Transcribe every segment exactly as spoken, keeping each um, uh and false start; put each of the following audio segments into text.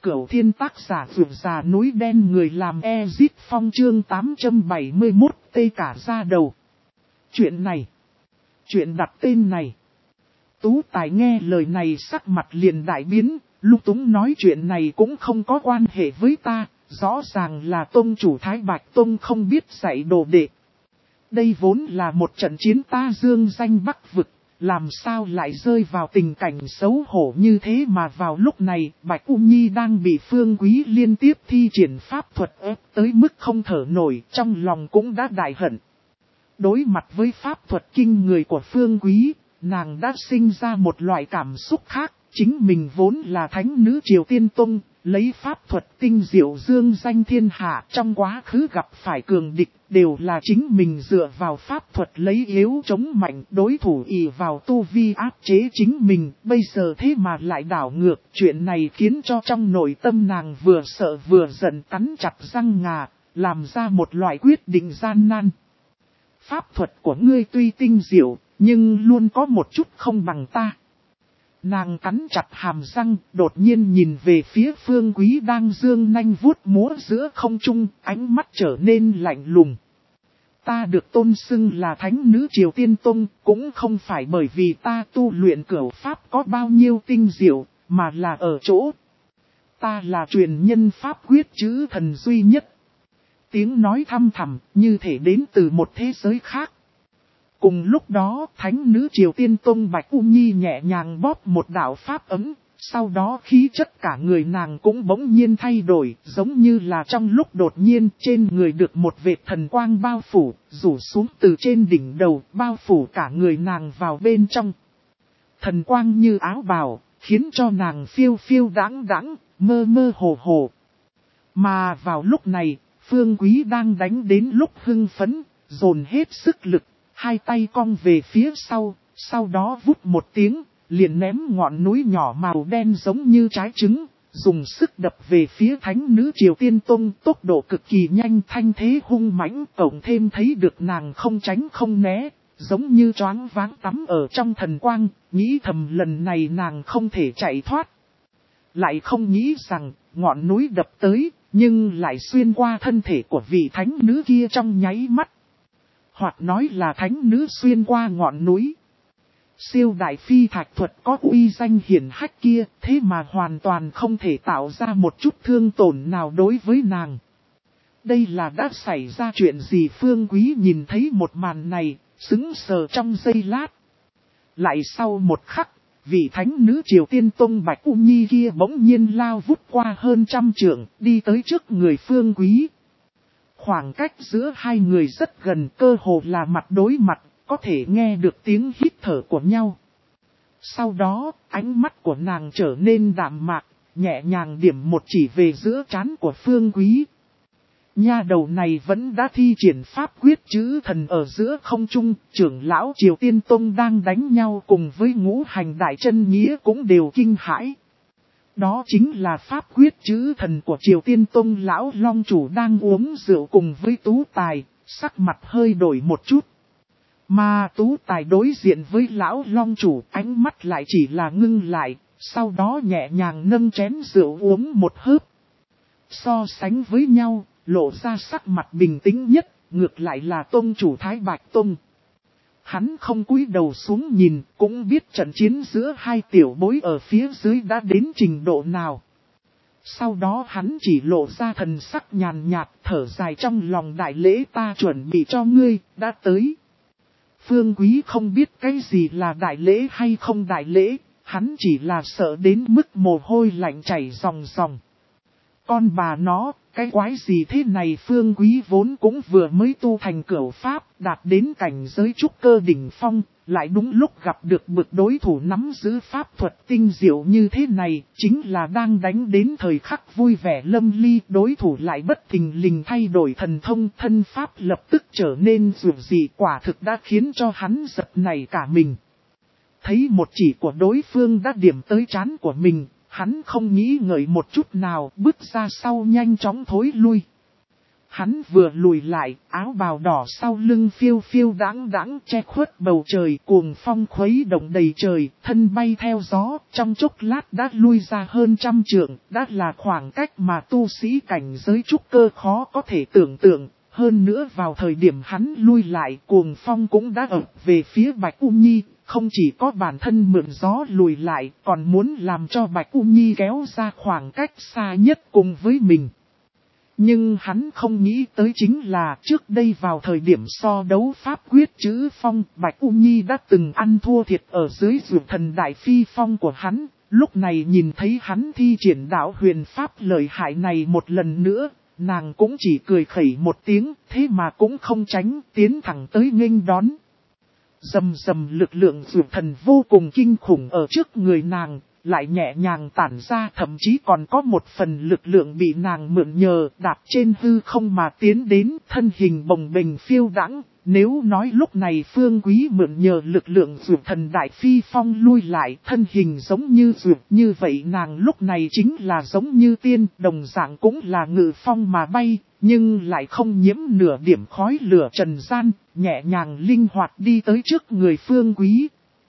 Cửu Thiên tác giả vượt già núi đen người làm Ezit Phong chương tám trăm bảy mươi mốt tê cả da đầu. Chuyện này. Chuyện đặt tên này. Tú Tài nghe lời này sắc mặt liền đại biến, lung túng nói chuyện này cũng không có quan hệ với ta, rõ ràng là tông chủ Thái Bạch Tông không biết dạy đồ đệ. Đây vốn là một trận chiến ta dương danh Bắc vực. Làm sao lại rơi vào tình cảnh xấu hổ như thế mà vào lúc này Bạch U Nhi đang bị Phương Quý liên tiếp thi triển pháp thuật ép tới mức không thở nổi, trong lòng cũng đã đại hận. Đối mặt với pháp thuật kinh người của Phương Quý, nàng đã sinh ra một loại cảm xúc khác, chính mình vốn là thánh nữ Triều Tiên Tông, lấy pháp thuật tinh diệu dương danh thiên hạ, trong quá khứ gặp phải cường địch, đều là chính mình dựa vào pháp thuật lấy yếu chống mạnh, đối thủ ỷ vào tu vi áp chế chính mình, bây giờ thế mà lại đảo ngược, chuyện này khiến cho trong nội tâm nàng vừa sợ vừa giận cắn chặt răng ngà, làm ra một loại quyết định gian nan. Pháp thuật của ngươi tuy tinh diệu, nhưng luôn có một chút không bằng ta. Nàng cắn chặt hàm răng, đột nhiên nhìn về phía Phương Quý đang dương nanh vuốt múa giữa không trung, ánh mắt trở nên lạnh lùng. Ta được tôn xưng là thánh nữ Triều Tiên Tông, cũng không phải bởi vì ta tu luyện cửu pháp có bao nhiêu tinh diệu, mà là ở chỗ. Ta là truyền nhân pháp quyết chữ thần duy nhất. Tiếng nói thăm thẳm, như thể đến từ một thế giới khác. Cùng lúc đó, thánh nữ Triều Tiên Tông Bạch U Nhi nhẹ nhàng bóp một đạo pháp ấm, sau đó khí chất cả người nàng cũng bỗng nhiên thay đổi, giống như là trong lúc đột nhiên trên người được một vệt thần quang bao phủ, rủ xuống từ trên đỉnh đầu, bao phủ cả người nàng vào bên trong. Thần quang như áo bào, khiến cho nàng phiêu phiêu đáng đáng, mơ mơ hồ hồ. Mà vào lúc này, Phương Quý đang đánh đến lúc hưng phấn, dồn hết sức lực. Hai tay cong về phía sau, sau đó vút một tiếng, liền ném ngọn núi nhỏ màu đen giống như trái trứng, dùng sức đập về phía thánh nữ Triều Tiên Tông, tốc độ cực kỳ nhanh, thanh thế hung mãnh, cộng thêm thấy được nàng không tránh không né, giống như choáng váng tắm ở trong thần quang, nghĩ thầm lần này nàng không thể chạy thoát. Lại không nghĩ rằng, ngọn núi đập tới, nhưng lại xuyên qua thân thể của vị thánh nữ kia trong nháy mắt. Hoặc nói là thánh nữ xuyên qua ngọn núi. Siêu đại phi thạch thuật có uy danh hiển hách kia, thế mà hoàn toàn không thể tạo ra một chút thương tổn nào đối với nàng. Đây là đã xảy ra chuyện gì? Phương Quý nhìn thấy một màn này, sững sờ trong giây lát. Lại sau một khắc, vị thánh nữ Triều Tiên Tông Bạch U Nhi kia bỗng nhiên lao vút qua hơn trăm trượng, đi tới trước người Phương Quý. Khoảng cách giữa hai người rất gần, cơ hồ là mặt đối mặt, có thể nghe được tiếng hít thở của nhau. Sau đó, ánh mắt của nàng trở nên đạm mạc, nhẹ nhàng điểm một chỉ về giữa trán của Phương Quý. Nha đầu này vẫn đã thi triển pháp quyết chữ thần ở giữa không trung, trưởng lão Triều Tiên Tông đang đánh nhau cùng với ngũ hành đại chân nghĩa cũng đều kinh hãi. Đó chính là pháp quyết chữ thần của Triều Tiên Tông lão long chủ đang uống rượu cùng với Tú Tài, sắc mặt hơi đổi một chút. Mà Tú Tài đối diện với lão long chủ, ánh mắt lại chỉ là ngưng lại, sau đó nhẹ nhàng nâng chén rượu uống một hớp. So sánh với nhau, lộ ra sắc mặt bình tĩnh nhất, ngược lại là tông chủ Thái Bạch Tông. Hắn không cúi đầu xuống nhìn, cũng biết trận chiến giữa hai tiểu bối ở phía dưới đã đến trình độ nào. Sau đó hắn chỉ lộ ra thần sắc nhàn nhạt, thở dài trong lòng, đại lễ ta chuẩn bị cho ngươi, đã tới. Phương Quý không biết cái gì là đại lễ hay không đại lễ, hắn chỉ là sợ đến mức mồ hôi lạnh chảy ròng ròng. Con bà nó, cái quái gì thế này? Phương Quý vốn cũng vừa mới tu thành cửu pháp, đạt đến cảnh giới trúc cơ đỉnh phong, lại đúng lúc gặp được bực đối thủ nắm giữ pháp thuật tinh diệu như thế này, chính là đang đánh đến thời khắc vui vẻ lâm ly, đối thủ lại bất thình lình thay đổi thần thông, thân pháp lập tức trở nên dường dị, quả thực đã khiến cho hắn giật nảy cả mình. Thấy một chỉ của đối phương đã điểm tới trán của mình, hắn không nghĩ ngợi một chút nào, bước ra sau nhanh chóng thối lui. Hắn vừa lùi lại, áo bào đỏ sau lưng phiêu phiêu đáng đáng che khuất bầu trời, cuồng phong khuấy động đầy trời, thân bay theo gió, trong chốc lát đã lui ra hơn trăm trượng, đã là khoảng cách mà tu sĩ cảnh giới trúc cơ khó có thể tưởng tượng. Hơn nữa vào thời điểm hắn lui lại, cuồng phong cũng đã ập về phía Bạch U Nhi, không chỉ có bản thân mượn gió lùi lại, còn muốn làm cho Bạch U Nhi kéo ra khoảng cách xa nhất cùng với mình. Nhưng hắn không nghĩ tới chính là trước đây vào thời điểm so đấu pháp quyết chữ phong, Bạch U Nhi đã từng ăn thua thiệt ở dưới dược thần đại phi phong của hắn, lúc này nhìn thấy hắn thi triển đạo huyền pháp lợi hại này một lần nữa, nàng cũng chỉ cười khẩy một tiếng, thế mà cũng không tránh, tiến thẳng tới nghênh đón. Dầm dầm lực lượng dược thần vô cùng kinh khủng ở trước người nàng, lại nhẹ nhàng tản ra, thậm chí còn có một phần lực lượng bị nàng mượn nhờ đạp trên hư không mà tiến đến, thân hình bồng bềnh phiêu đãng. Nếu nói lúc này Phương Quý mượn nhờ lực lượng dược thần đại phi phong lui lại, thân hình giống như dược, như vậy nàng lúc này chính là giống như tiên, đồng dạng cũng là ngự phong mà bay, nhưng lại không nhiễm nửa điểm khói lửa trần gian, nhẹ nhàng linh hoạt đi tới trước người Phương Quý.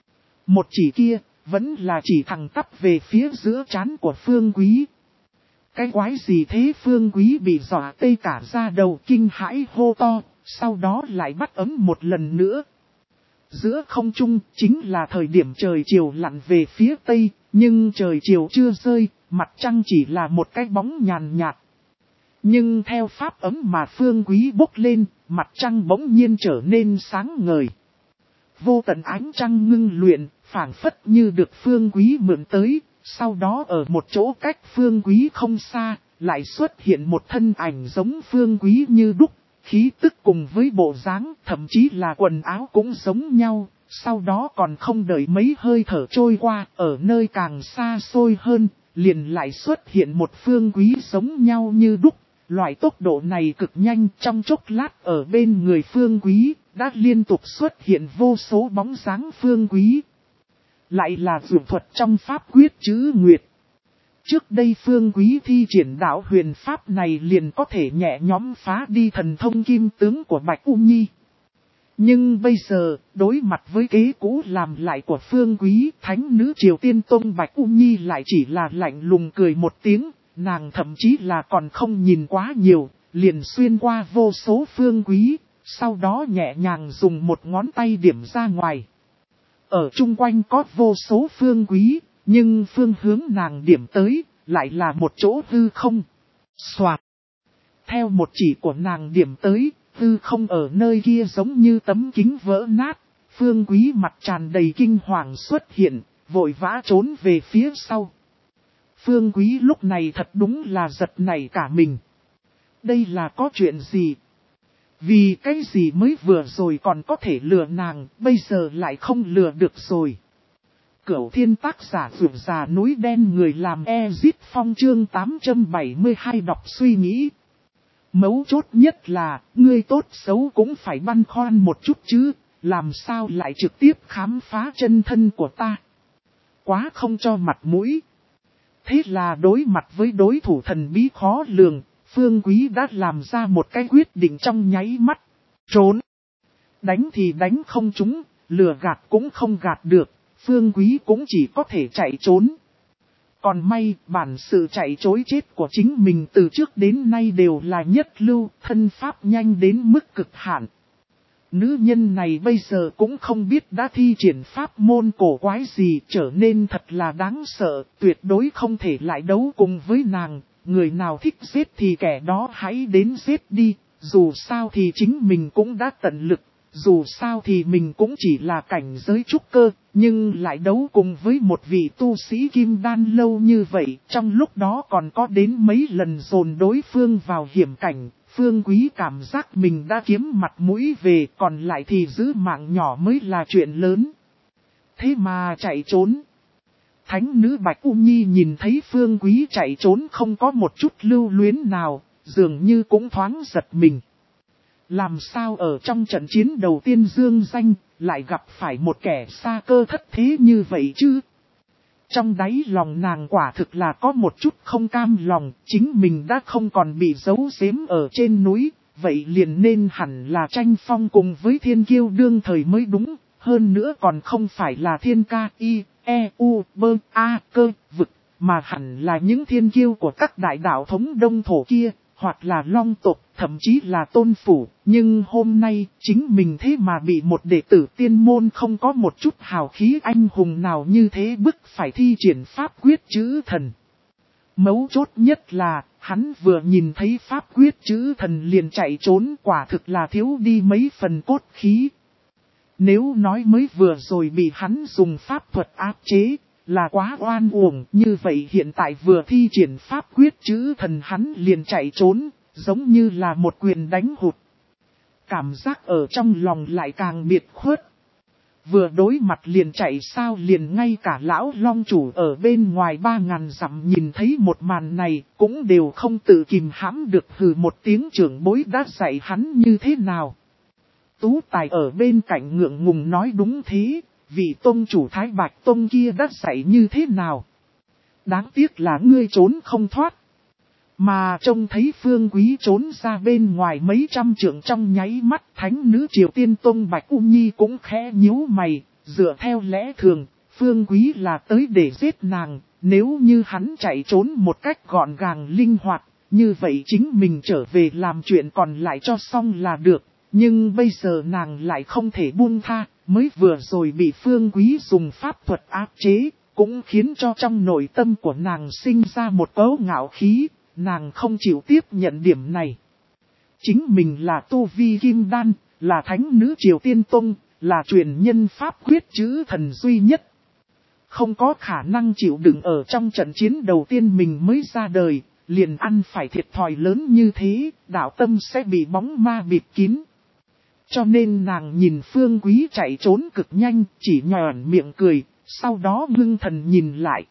Một chỉ kia, vẫn là chỉ thẳng tắp về phía giữa trán của Phương Quý. Cái quái gì thế? Phương Quý bị dọa tê cả da đầu, kinh hãi hô to, sau đó lại bắt ấm một lần nữa. Giữa không trung chính là thời điểm trời chiều lặn về phía tây, nhưng trời chiều chưa rơi, mặt trăng chỉ là một cái bóng nhàn nhạt. Nhưng theo pháp ấm mà Phương Quý bốc lên, mặt trăng bỗng nhiên trở nên sáng ngời. Vô tận ánh trăng ngưng luyện, phảng phất như được Phương Quý mượn tới, sau đó ở một chỗ cách Phương Quý không xa, lại xuất hiện một thân ảnh giống Phương Quý như đúc, khí tức cùng với bộ dáng, thậm chí là quần áo cũng giống nhau, sau đó còn không đợi mấy hơi thở trôi qua, ở nơi càng xa xôi hơn, liền lại xuất hiện một Phương Quý giống nhau như đúc. Loại tốc độ này cực nhanh, trong chốc lát ở bên người Phương Quý, đã liên tục xuất hiện vô số bóng dáng Phương Quý. Lại là dược thuật trong pháp quyết chữ nguyệt. Trước đây Phương Quý thi triển đạo huyền pháp này liền có thể nhẹ nhõm phá đi thần thông kim tướng của Bạch U Nhi. Nhưng bây giờ, đối mặt với kế cũ làm lại của Phương Quý, thánh nữ Triều Tiên Tông Bạch U Nhi lại chỉ là lạnh lùng cười một tiếng. Nàng thậm chí là còn không nhìn quá nhiều, liền xuyên qua vô số Phương Quý, sau đó nhẹ nhàng dùng một ngón tay điểm ra ngoài. Ở chung quanh có vô số Phương Quý, nhưng phương hướng nàng điểm tới, lại là một chỗ hư không. Soạt! Theo một chỉ của nàng điểm tới, hư không ở nơi kia giống như tấm kính vỡ nát, Phương Quý mặt tràn đầy kinh hoàng xuất hiện, vội vã trốn về phía sau. Phương Quý lúc này thật đúng là giật nảy cả mình. Đây là có chuyện gì? Vì cái gì mới vừa rồi còn có thể lừa nàng, bây giờ lại không lừa được rồi. Cửu Thiên tác giả vượt già núi đen người làm Ezit Phong chương tám trăm bảy mươi hai đọc suy nghĩ. Mấu chốt nhất là, ngươi tốt xấu cũng phải băn khoăn một chút chứ, làm sao lại trực tiếp khám phá chân thân của ta. Quá không cho mặt mũi. Thế là đối mặt với đối thủ thần bí khó lường, Phương Quý đã làm ra một cái quyết định trong nháy mắt. Trốn. Đánh thì đánh không trúng, lừa gạt cũng không gạt được, Phương Quý cũng chỉ có thể chạy trốn. Còn may, bản sự chạy chối chết của chính mình từ trước đến nay đều là nhất lưu, thân pháp nhanh đến mức cực hạn. Nữ nhân này bây giờ cũng không biết đã thi triển pháp môn cổ quái gì, trở nên thật là đáng sợ, tuyệt đối không thể lại đấu cùng với nàng. Người nào thích giết thì kẻ đó hãy đến giết đi, dù sao thì chính mình cũng đã tận lực, dù sao thì mình cũng chỉ là cảnh giới trúc cơ, nhưng lại đấu cùng với một vị tu sĩ kim đan lâu như vậy, trong lúc đó còn có đến mấy lần dồn đối phương vào hiểm cảnh. Phương Quý cảm giác mình đã kiếm mặt mũi về, còn lại thì giữ mạng nhỏ mới là chuyện lớn. Thế mà chạy trốn. Thánh nữ Bạch U Nhi nhìn thấy Phương Quý chạy trốn không có một chút lưu luyến nào, dường như cũng thoáng giật mình. Làm sao ở trong trận chiến đầu tiên dương danh, lại gặp phải một kẻ xa cơ thất thế như vậy chứ? Trong đáy lòng nàng quả thực là có một chút không cam lòng, chính mình đã không còn bị giấu giếm ở trên núi, vậy liền nên hẳn là tranh phong cùng với thiên kiêu đương thời mới đúng, hơn nữa còn không phải là thiên ca y, e, u, bơ, a, cơ, vực, mà hẳn là những thiên kiêu của các đại đạo thống đông thổ kia, hoặc là long tộc, thậm chí là tôn phủ, nhưng hôm nay chính mình thế mà bị một đệ tử tiên môn không có một chút hào khí anh hùng nào như thế bức phải thi triển pháp quyết chữ thần. Mấu chốt nhất là, hắn vừa nhìn thấy pháp quyết chữ thần liền chạy trốn, quả thực là thiếu đi mấy phần cốt khí. Nếu nói mới vừa rồi bị hắn dùng pháp thuật áp chế, là quá oan uổng, như vậy hiện tại vừa thi triển pháp quyết chữ thần hắn liền chạy trốn, giống như là một quyền đánh hụt. Cảm giác ở trong lòng lại càng biệt khuất. Vừa đối mặt liền chạy sao liền ngay cả lão long chủ ở bên ngoài ba ngàn dặm nhìn thấy một màn này, cũng đều không tự kìm hãm được hừ một tiếng trưởng bối đã dạy hắn như thế nào. Tú Tài ở bên cạnh ngượng ngùng nói đúng thế, vị tông chủ Thái Bạch Tông kia đã dạy như thế nào. Đáng tiếc là ngươi trốn không thoát. Mà trông thấy Phương Quý trốn ra bên ngoài mấy trăm trượng trong nháy mắt, thánh nữ Triều Tiên Tông Bạch U Nhi cũng khẽ nhíu mày, dựa theo lẽ thường, Phương Quý là tới để giết nàng, nếu như hắn chạy trốn một cách gọn gàng linh hoạt, như vậy chính mình trở về làm chuyện còn lại cho xong là được, nhưng bây giờ nàng lại không thể buông tha, mới vừa rồi bị Phương Quý dùng pháp thuật áp chế, cũng khiến cho trong nội tâm của nàng sinh ra một cấu ngạo khí. Nàng không chịu tiếp nhận điểm này. Chính mình là tu vi kim đan, là thánh nữ Triều Tiên Tông, là truyền nhân pháp quyết chữ thần duy nhất. Không có khả năng chịu đựng ở trong trận chiến đầu tiên mình mới ra đời, liền ăn phải thiệt thòi lớn như thế, đạo tâm sẽ bị bóng ma bịt kín. Cho nên nàng nhìn Phương Quý chạy trốn cực nhanh, chỉ nhòn miệng cười, sau đó ngưng thần nhìn lại.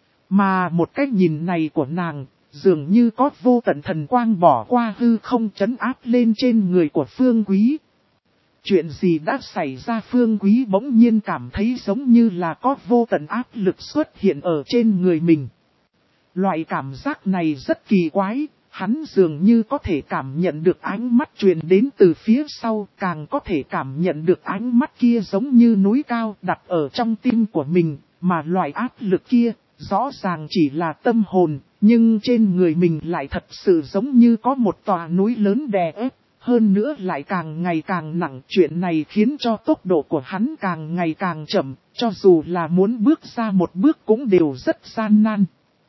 Mà một cái nhìn này của nàng, dường như có vô tận thần quang bỏ qua hư không trấn áp lên trên người của Phương Quý. Chuyện gì đã xảy ra? Phương Quý bỗng nhiên cảm thấy giống như là có vô tận áp lực xuất hiện ở trên người mình. Loại cảm giác này rất kỳ quái, hắn dường như có thể cảm nhận được ánh mắt truyền đến từ phía sau, càng có thể cảm nhận được ánh mắt kia giống như núi cao đặt ở trong tim của mình, mà loại áp lực kia rõ ràng chỉ là tâm hồn, nhưng trên người mình lại thật sự giống như có một tòa núi lớn đè ép, hơn nữa lại càng ngày càng nặng. Chuyện này khiến cho tốc độ của hắn càng ngày càng chậm, cho dù là muốn bước ra một bước cũng đều rất gian nan.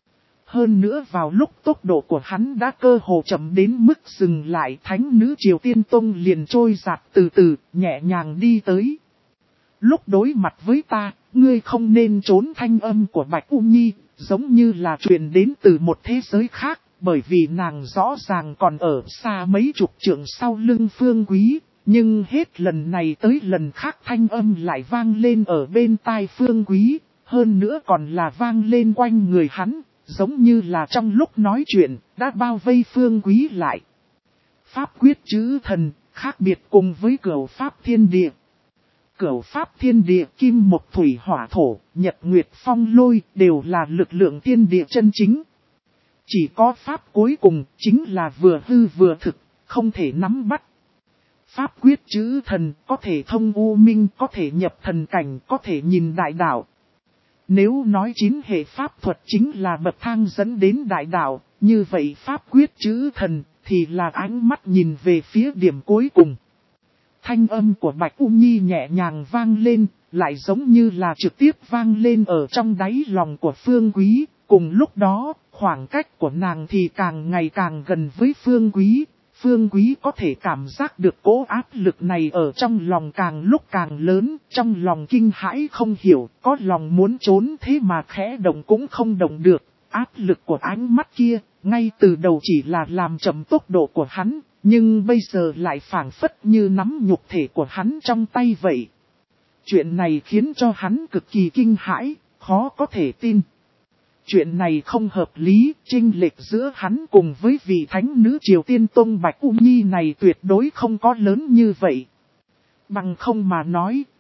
Hơn nữa vào lúc tốc độ của hắn đã cơ hồ chậm đến mức dừng lại, thánh nữ Triều Tiên Tông liền trôi giạt từ từ, nhẹ nhàng đi tới. Lúc đối mặt với ta, ngươi không nên trốn. Thanh âm của Bạch U Nhi, giống như là truyền đến từ một thế giới khác, bởi vì nàng rõ ràng còn ở xa mấy chục trượng sau lưng Phương Quý, nhưng hết lần này tới lần khác thanh âm lại vang lên ở bên tai Phương Quý, hơn nữa còn là vang lên quanh người hắn, giống như là trong lúc nói chuyện, đã bao vây Phương Quý lại. Pháp quyết chữ thần, khác biệt cùng với cửu pháp thiên địa. Cửu pháp thiên địa kim mộc thủy hỏa thổ, nhật nguyệt phong lôi đều là lực lượng thiên địa chân chính. Chỉ có pháp cuối cùng chính là vừa hư vừa thực, không thể nắm bắt. Pháp quyết chữ thần có thể thông u minh, có thể nhập thần cảnh, có thể nhìn đại đạo. Nếu nói chín hệ pháp thuật chính là bậc thang dẫn đến đại đạo, như vậy pháp quyết chữ thần thì là ánh mắt nhìn về phía điểm cuối cùng. Thanh âm của Bạch U Nhi nhẹ nhàng vang lên, lại giống như là trực tiếp vang lên ở trong đáy lòng của Phương Quý. Cùng lúc đó, khoảng cách của nàng thì càng ngày càng gần với Phương Quý. Phương Quý có thể cảm giác được cỗ áp lực này ở trong lòng càng lúc càng lớn, trong lòng kinh hãi không hiểu, có lòng muốn trốn thế mà khẽ động cũng không động được. Áp lực của ánh mắt kia, ngay từ đầu chỉ là làm chậm tốc độ của hắn, nhưng bây giờ lại phảng phất như nắm nhục thể của hắn trong tay vậy. Chuyện này khiến cho hắn cực kỳ kinh hãi, khó có thể tin. Chuyện này không hợp lý, chênh lệch giữa hắn cùng với vị thánh nữ Triều Tiên Tông Bạch U Nhi này tuyệt đối không có lớn như vậy. Bằng không mà nói,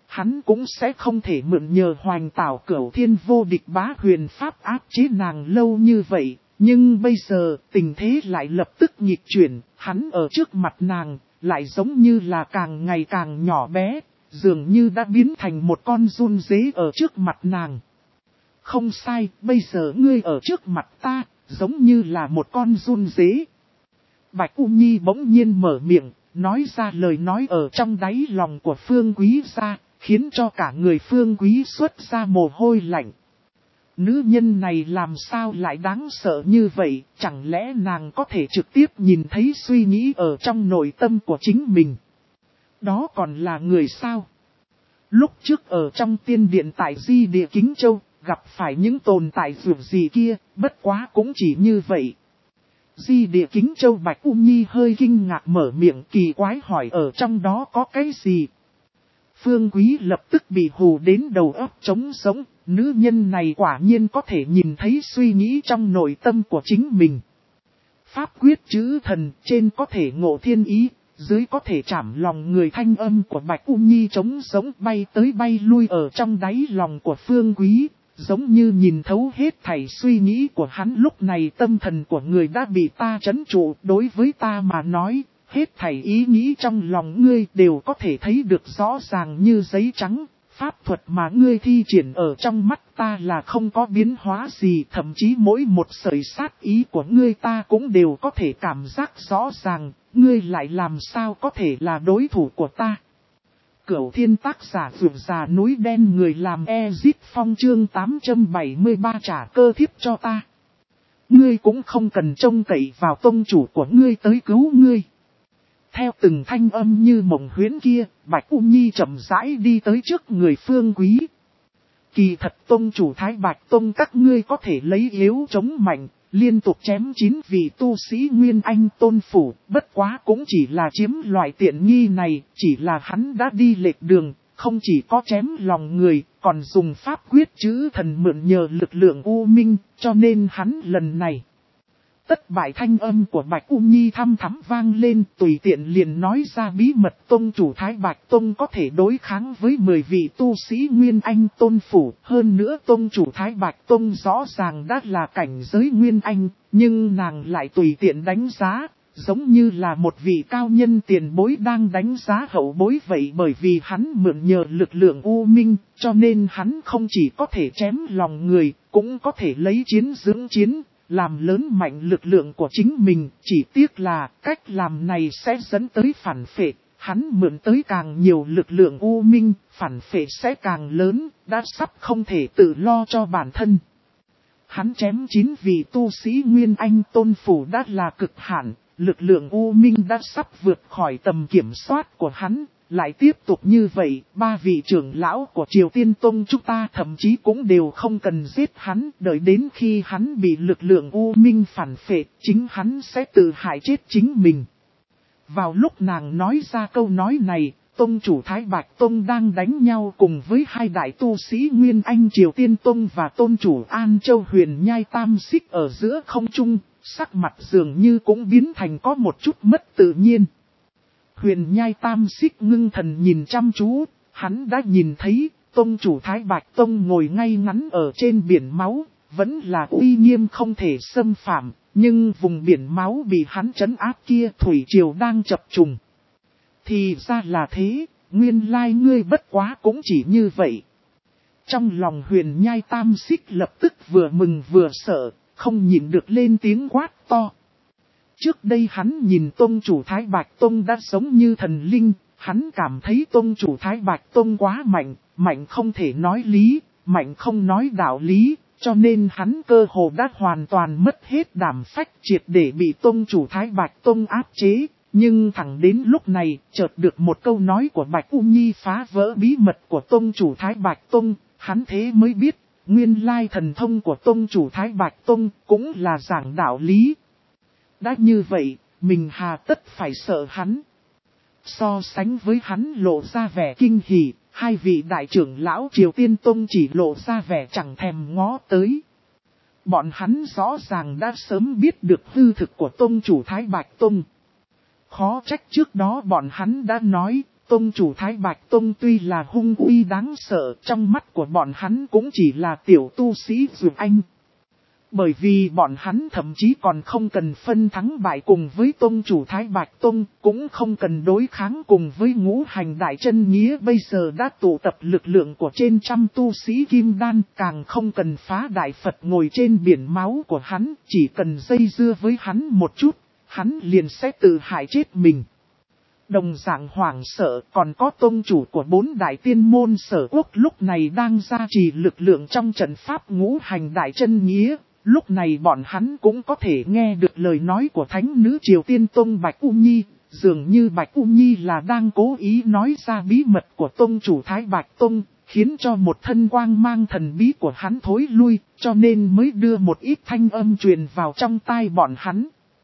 hắn cũng sẽ không thể mượn nhờ Hoành Tảo Cửu Thiên vô địch bá huyền pháp áp chế nàng lâu như vậy. Nhưng bây giờ, tình thế lại lập tức nghịch chuyển, hắn ở trước mặt nàng, lại giống như là càng ngày càng nhỏ bé, dường như đã biến thành một con giun dế ở trước mặt nàng. Không sai, bây giờ ngươi ở trước mặt ta, giống như là một con giun dế. Bạch U Nhi bỗng nhiên mở miệng, nói ra lời nói ở trong đáy lòng của Phương Quý ra, khiến cho cả người Phương Quý xuất ra mồ hôi lạnh. Nữ nhân này làm sao lại đáng sợ như vậy, chẳng lẽ nàng có thể trực tiếp nhìn thấy suy nghĩ ở trong nội tâm của chính mình. Đó còn là người sao? Lúc trước ở trong tiên điện tại Di Địa Kính Châu, gặp phải những tồn tại dù gì kia, bất quá cũng chỉ như vậy. Di Địa Kính Châu Bạch U Nhi hơi kinh ngạc mở miệng kỳ quái hỏi ở trong đó có cái gì. Phương Quý lập tức bị hù đến đầu óc trống sống, nữ nhân này quả nhiên có thể nhìn thấy suy nghĩ trong nội tâm của chính mình. Pháp quyết chữ thần trên có thể ngộ thiên ý, dưới có thể chạm lòng người, thanh âm của Bạch U Nhi trống sống bay tới bay lui ở trong đáy lòng của Phương Quý. Giống như nhìn thấu hết thảy suy nghĩ của hắn, lúc này tâm thần của người đã bị ta trấn trụ. Đối với ta mà nói, hết thảy ý nghĩ trong lòng ngươi đều có thể thấy được rõ ràng như giấy trắng. Pháp thuật mà ngươi thi triển ở trong mắt ta là không có biến hóa gì, thậm chí mỗi một sợi sát ý của ngươi ta cũng đều có thể cảm giác rõ ràng, ngươi lại làm sao có thể là đối thủ của ta. Cửu Thiên tác giả vượt già núi đen người làm Ezit Phong chương tám trăm bảy mươi ba trả cơ thiếp cho ta. Ngươi cũng không cần trông cậy vào tông chủ của ngươi tới cứu ngươi. Theo từng thanh âm như mộng huyễn kia, Bạch U Nhi chậm rãi đi tới trước người Phương Quý. Kỳ thật tông chủ Thái Bạch Tông các ngươi có thể lấy yếu chống mạnh, liên tục chém chín vị tu sĩ Nguyên Anh Tôn phủ, bất quá cũng chỉ là chiếm loại tiện nghi này, chỉ là hắn đã đi lệch đường, không chỉ có chém lòng người, còn dùng pháp quyết chữ thần mượn nhờ lực lượng U Minh, cho nên hắn lần này. Tất bại thanh âm của Bạch U Nhi thăm thắm vang lên, tùy tiện liền nói ra bí mật tông chủ Thái Bạch Tông có thể đối kháng với mười vị tu sĩ Nguyên Anh Tôn phủ. Hơn nữa tông chủ Thái Bạch Tông rõ ràng đã là cảnh giới Nguyên Anh, nhưng nàng lại tùy tiện đánh giá, giống như là một vị cao nhân tiền bối đang đánh giá hậu bối vậy. Bởi vì hắn mượn nhờ lực lượng U Minh, cho nên hắn không chỉ có thể chém lòng người, cũng có thể lấy chiến dưỡng chiến. Làm lớn mạnh lực lượng của chính mình, chỉ tiếc là cách làm này sẽ dẫn tới phản phệ, hắn mượn tới càng nhiều lực lượng U Minh, phản phệ sẽ càng lớn, đã sắp không thể tự lo cho bản thân. Hắn chém chín vị tu sĩ Nguyên Anh Tôn phủ đã là cực hạn, lực lượng U Minh đã sắp vượt khỏi tầm kiểm soát của hắn. Lại tiếp tục như vậy, ba vị trưởng lão của Triều Tiên Tông chúng ta thậm chí cũng đều không cần giết hắn, đợi đến khi hắn bị lực lượng U Minh phản phệ, chính hắn sẽ tự hại chết chính mình. Vào lúc nàng nói ra câu nói này, Tông chủ Thái Bạch Tông đang đánh nhau cùng với hai đại tu sĩ Nguyên Anh Triều Tiên Tông và Tôn chủ An Châu Huyền Nhai Tam Xích ở giữa không trung, sắc mặt dường như cũng biến thành có một chút mất tự nhiên. Huyền Nhai Tam Xích ngưng thần nhìn chăm chú, hắn đã nhìn thấy, tông chủ Thái Bạch Tông ngồi ngay ngắn ở trên biển máu, vẫn là uy nghiêm không thể xâm phạm, nhưng vùng biển máu bị hắn trấn áp kia thủy triều đang chập trùng. Thì ra là thế, nguyên lai ngươi bất quá cũng chỉ như vậy. Trong lòng Huyền Nhai Tam Xích lập tức vừa mừng vừa sợ, không nhịn được lên tiếng quát to. Trước đây hắn nhìn Tông chủ Thái Bạch Tông đã giống như thần linh, hắn cảm thấy Tông chủ Thái Bạch Tông quá mạnh, mạnh không thể nói lý, mạnh không nói đạo lý, cho nên hắn cơ hồ đã hoàn toàn mất hết đảm phách triệt để bị Tông chủ Thái Bạch Tông áp chế. Nhưng thẳng đến lúc này, chợt được một câu nói của Bạch U Nhi phá vỡ bí mật của Tông chủ Thái Bạch Tông, hắn thế mới biết, nguyên lai thần thông của Tông chủ Thái Bạch Tông cũng là giảng đạo lý. Đã như vậy, mình hà tất phải sợ hắn. So sánh với hắn lộ ra vẻ kinh hỉ, hai vị đại trưởng lão Triều Tiên Tông chỉ lộ ra vẻ chẳng thèm ngó tới. Bọn hắn rõ ràng đã sớm biết được hư thực của Tông chủ Thái Bạch Tông. Khó trách trước đó bọn hắn đã nói, Tông chủ Thái Bạch Tông tuy là hung uy đáng sợ, trong mắt của bọn hắn cũng chỉ là tiểu tu sĩ Dược Anh. Bởi vì bọn hắn thậm chí còn không cần phân thắng bại cùng với Tông chủ Thái Bạch Tông, cũng không cần đối kháng cùng với ngũ hành đại chân nghĩa bây giờ đã tụ tập lực lượng của trên trăm tu sĩ kim đan, càng không cần phá đại Phật ngồi trên biển máu của hắn, chỉ cần dây dưa với hắn một chút, hắn liền sẽ tự hại chết mình. Đồng dạng hoảng sợ còn có tông chủ của bốn đại tiên môn Sở Quốc lúc này đang gia trì lực lượng trong trận pháp ngũ hành đại chân nghĩa. Lúc này bọn hắn cũng có thể nghe được lời nói của thánh nữ Triều Tiên Tông Bạch U Nhi, dường như Bạch U Nhi là đang cố ý nói ra bí mật của tông chủ Thái Bạch Tông, khiến cho một thân quang mang thần bí của hắn thối lui, cho nên mới đưa một ít thanh âm truyền vào trong tai bọn hắn.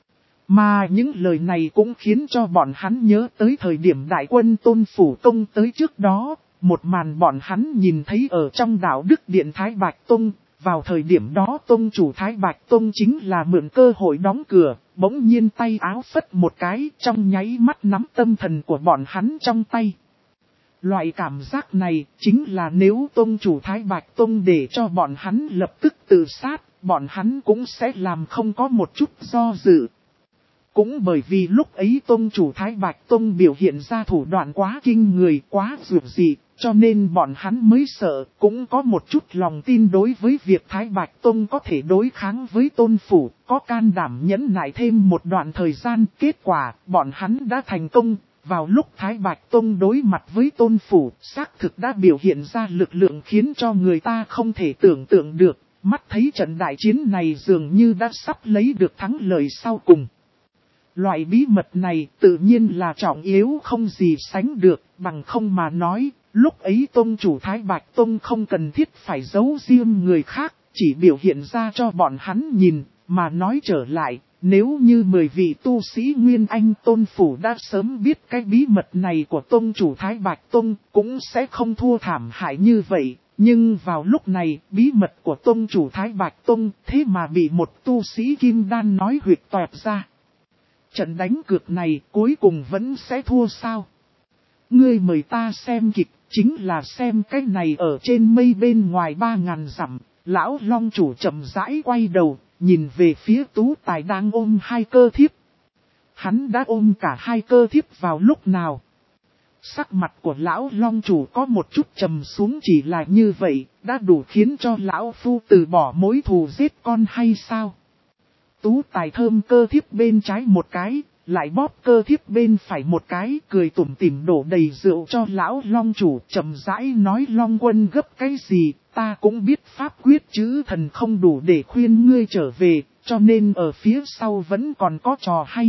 Mà những lời này cũng khiến cho bọn hắn nhớ tới thời điểm đại quân Tôn Phủ Tông tới trước đó, một màn bọn hắn nhìn thấy ở trong đạo Đức Điện Thái Bạch Tông. Vào thời điểm đó Tông chủ Thái Bạch Tông chính là mượn cơ hội đóng cửa, bỗng nhiên tay áo phất một cái trong nháy mắt nắm tâm thần của bọn hắn trong tay. Loại cảm giác này chính là nếu Tông chủ Thái Bạch Tông để cho bọn hắn lập tức tự sát, bọn hắn cũng sẽ làm không có một chút do dự. Cũng bởi vì lúc ấy Tông chủ Thái Bạch Tông biểu hiện ra thủ đoạn quá kinh người, quá dược dị, cho nên bọn hắn mới sợ, cũng có một chút lòng tin đối với việc Thái Bạch Tông có thể đối kháng với Tôn Phủ, có can đảm nhẫn nại thêm một đoạn thời gian. Kết quả, bọn hắn đã thành công, vào lúc Thái Bạch Tông đối mặt với Tôn Phủ, xác thực đã biểu hiện ra lực lượng khiến cho người ta không thể tưởng tượng được, mắt thấy trận đại chiến này dường như đã sắp lấy được thắng lợi sau cùng. Loại bí mật này tự nhiên là trọng yếu không gì sánh được, bằng không mà nói, lúc ấy Tông chủ Thái Bạch Tông không cần thiết phải giấu riêng người khác, chỉ biểu hiện ra cho bọn hắn nhìn, mà nói trở lại, nếu như mười vị tu sĩ Nguyên Anh Tôn Phủ đã sớm biết cái bí mật này của Tông chủ Thái Bạch Tông, cũng sẽ không thua thảm hại như vậy. Nhưng vào lúc này, bí mật của Tông chủ Thái Bạch Tông thế mà bị một tu sĩ Kim Đan nói huyệt toẹt ra. Trận đánh cược này cuối cùng vẫn sẽ thua sao? Ngươi mời ta xem kịch, chính là xem cái này ở trên mây bên ngoài ba ngàn dặm. Lão Long chủ chậm rãi quay đầu, nhìn về phía Tú Tài đang ôm hai cơ thiếp. Hắn đã ôm cả hai cơ thiếp vào lúc nào? Sắc mặt của Lão Long chủ có một chút trầm xuống, chỉ là như vậy, đã đủ khiến cho Lão Phu từ bỏ mối thù giết con hay sao? Tú Tài thơm cơ thiếp bên trái một cái, lại bóp cơ thiếp bên phải một cái, cười tủm tỉm đổ đầy rượu cho Lão Long chủ, chậm rãi nói: Long Quân gấp cái gì, ta cũng biết pháp quyết chữ thần không đủ để khuyên ngươi trở về, cho nên ở phía sau vẫn còn có trò hay.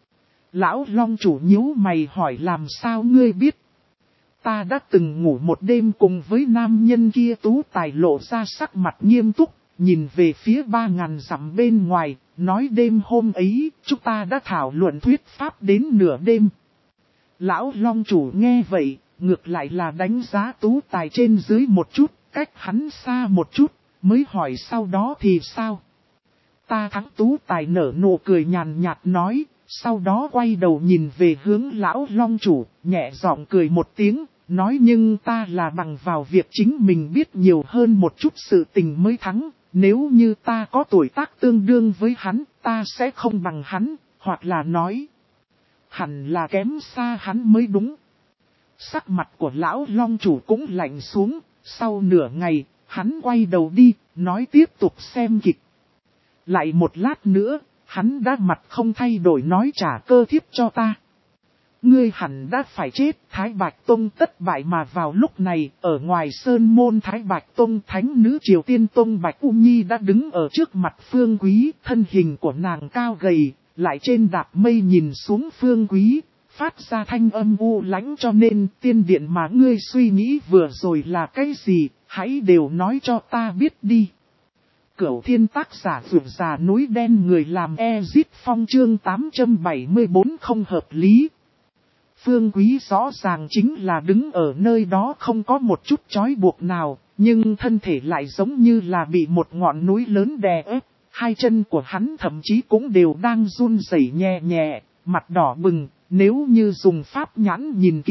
Lão Long chủ nhíu mày hỏi: làm sao ngươi biết? Ta đã từng ngủ một đêm cùng với nam nhân kia. Tú Tài lộ ra sắc mặt nghiêm túc, nhìn về phía ba ngàn dặm bên ngoài, nói: đêm hôm ấy, chúng ta đã thảo luận thuyết pháp đến nửa đêm. Lão Long chủ nghe vậy, ngược lại là đánh giá Tú Tài trên dưới một chút, cách hắn xa một chút, mới hỏi: sau đó thì sao? Ta thắng. Tú Tài nở nụ cười nhàn nhạt nói, sau đó quay đầu nhìn về hướng Lão Long chủ, nhẹ giọng cười một tiếng, nói: nhưng ta là bằng vào việc chính mình biết nhiều hơn một chút sự tình mới thắng. Nếu như ta có tuổi tác tương đương với hắn, ta sẽ không bằng hắn, hoặc là nói, hẳn là kém xa hắn mới đúng. Sắc mặt của Lão Long chủ cũng lạnh xuống, sau nửa ngày, hắn quay đầu đi, nói: tiếp tục xem kịch. Lại một lát nữa, hắn đã mặt không thay đổi nói: trả cơ thiếp cho ta. Ngươi hẳn đã phải chết. Thái Bạch Tông tất bại. Mà vào lúc này, ở ngoài sơn môn Thái Bạch Tông, thánh nữ Triều Tiên Tông Bạch U Nhi đã đứng ở trước mặt Phương Quý. Thân hình của nàng cao gầy, lại trên đạp mây nhìn xuống Phương Quý, phát ra thanh âm u lãnh: cho nên tiên điện mà ngươi suy nghĩ vừa rồi là cái gì, hãy đều nói cho ta biết đi. Cửu Thiên tác giả Vượt Già Núi Đen, người làm Ezit Phong, chương tám trăm bảy mươi tư không hợp lý. Phương Quý rõ ràng chính là đứng ở nơi đó không có một chút trói buộc nào, nhưng thân thể lại giống như là bị một ngọn núi lớn đè ép. Hai chân của hắn thậm chí cũng đều đang run rẩy nhẹ nhẹ, mặt đỏ bừng. Nếu như dùng pháp nhãn nhìn kỹ,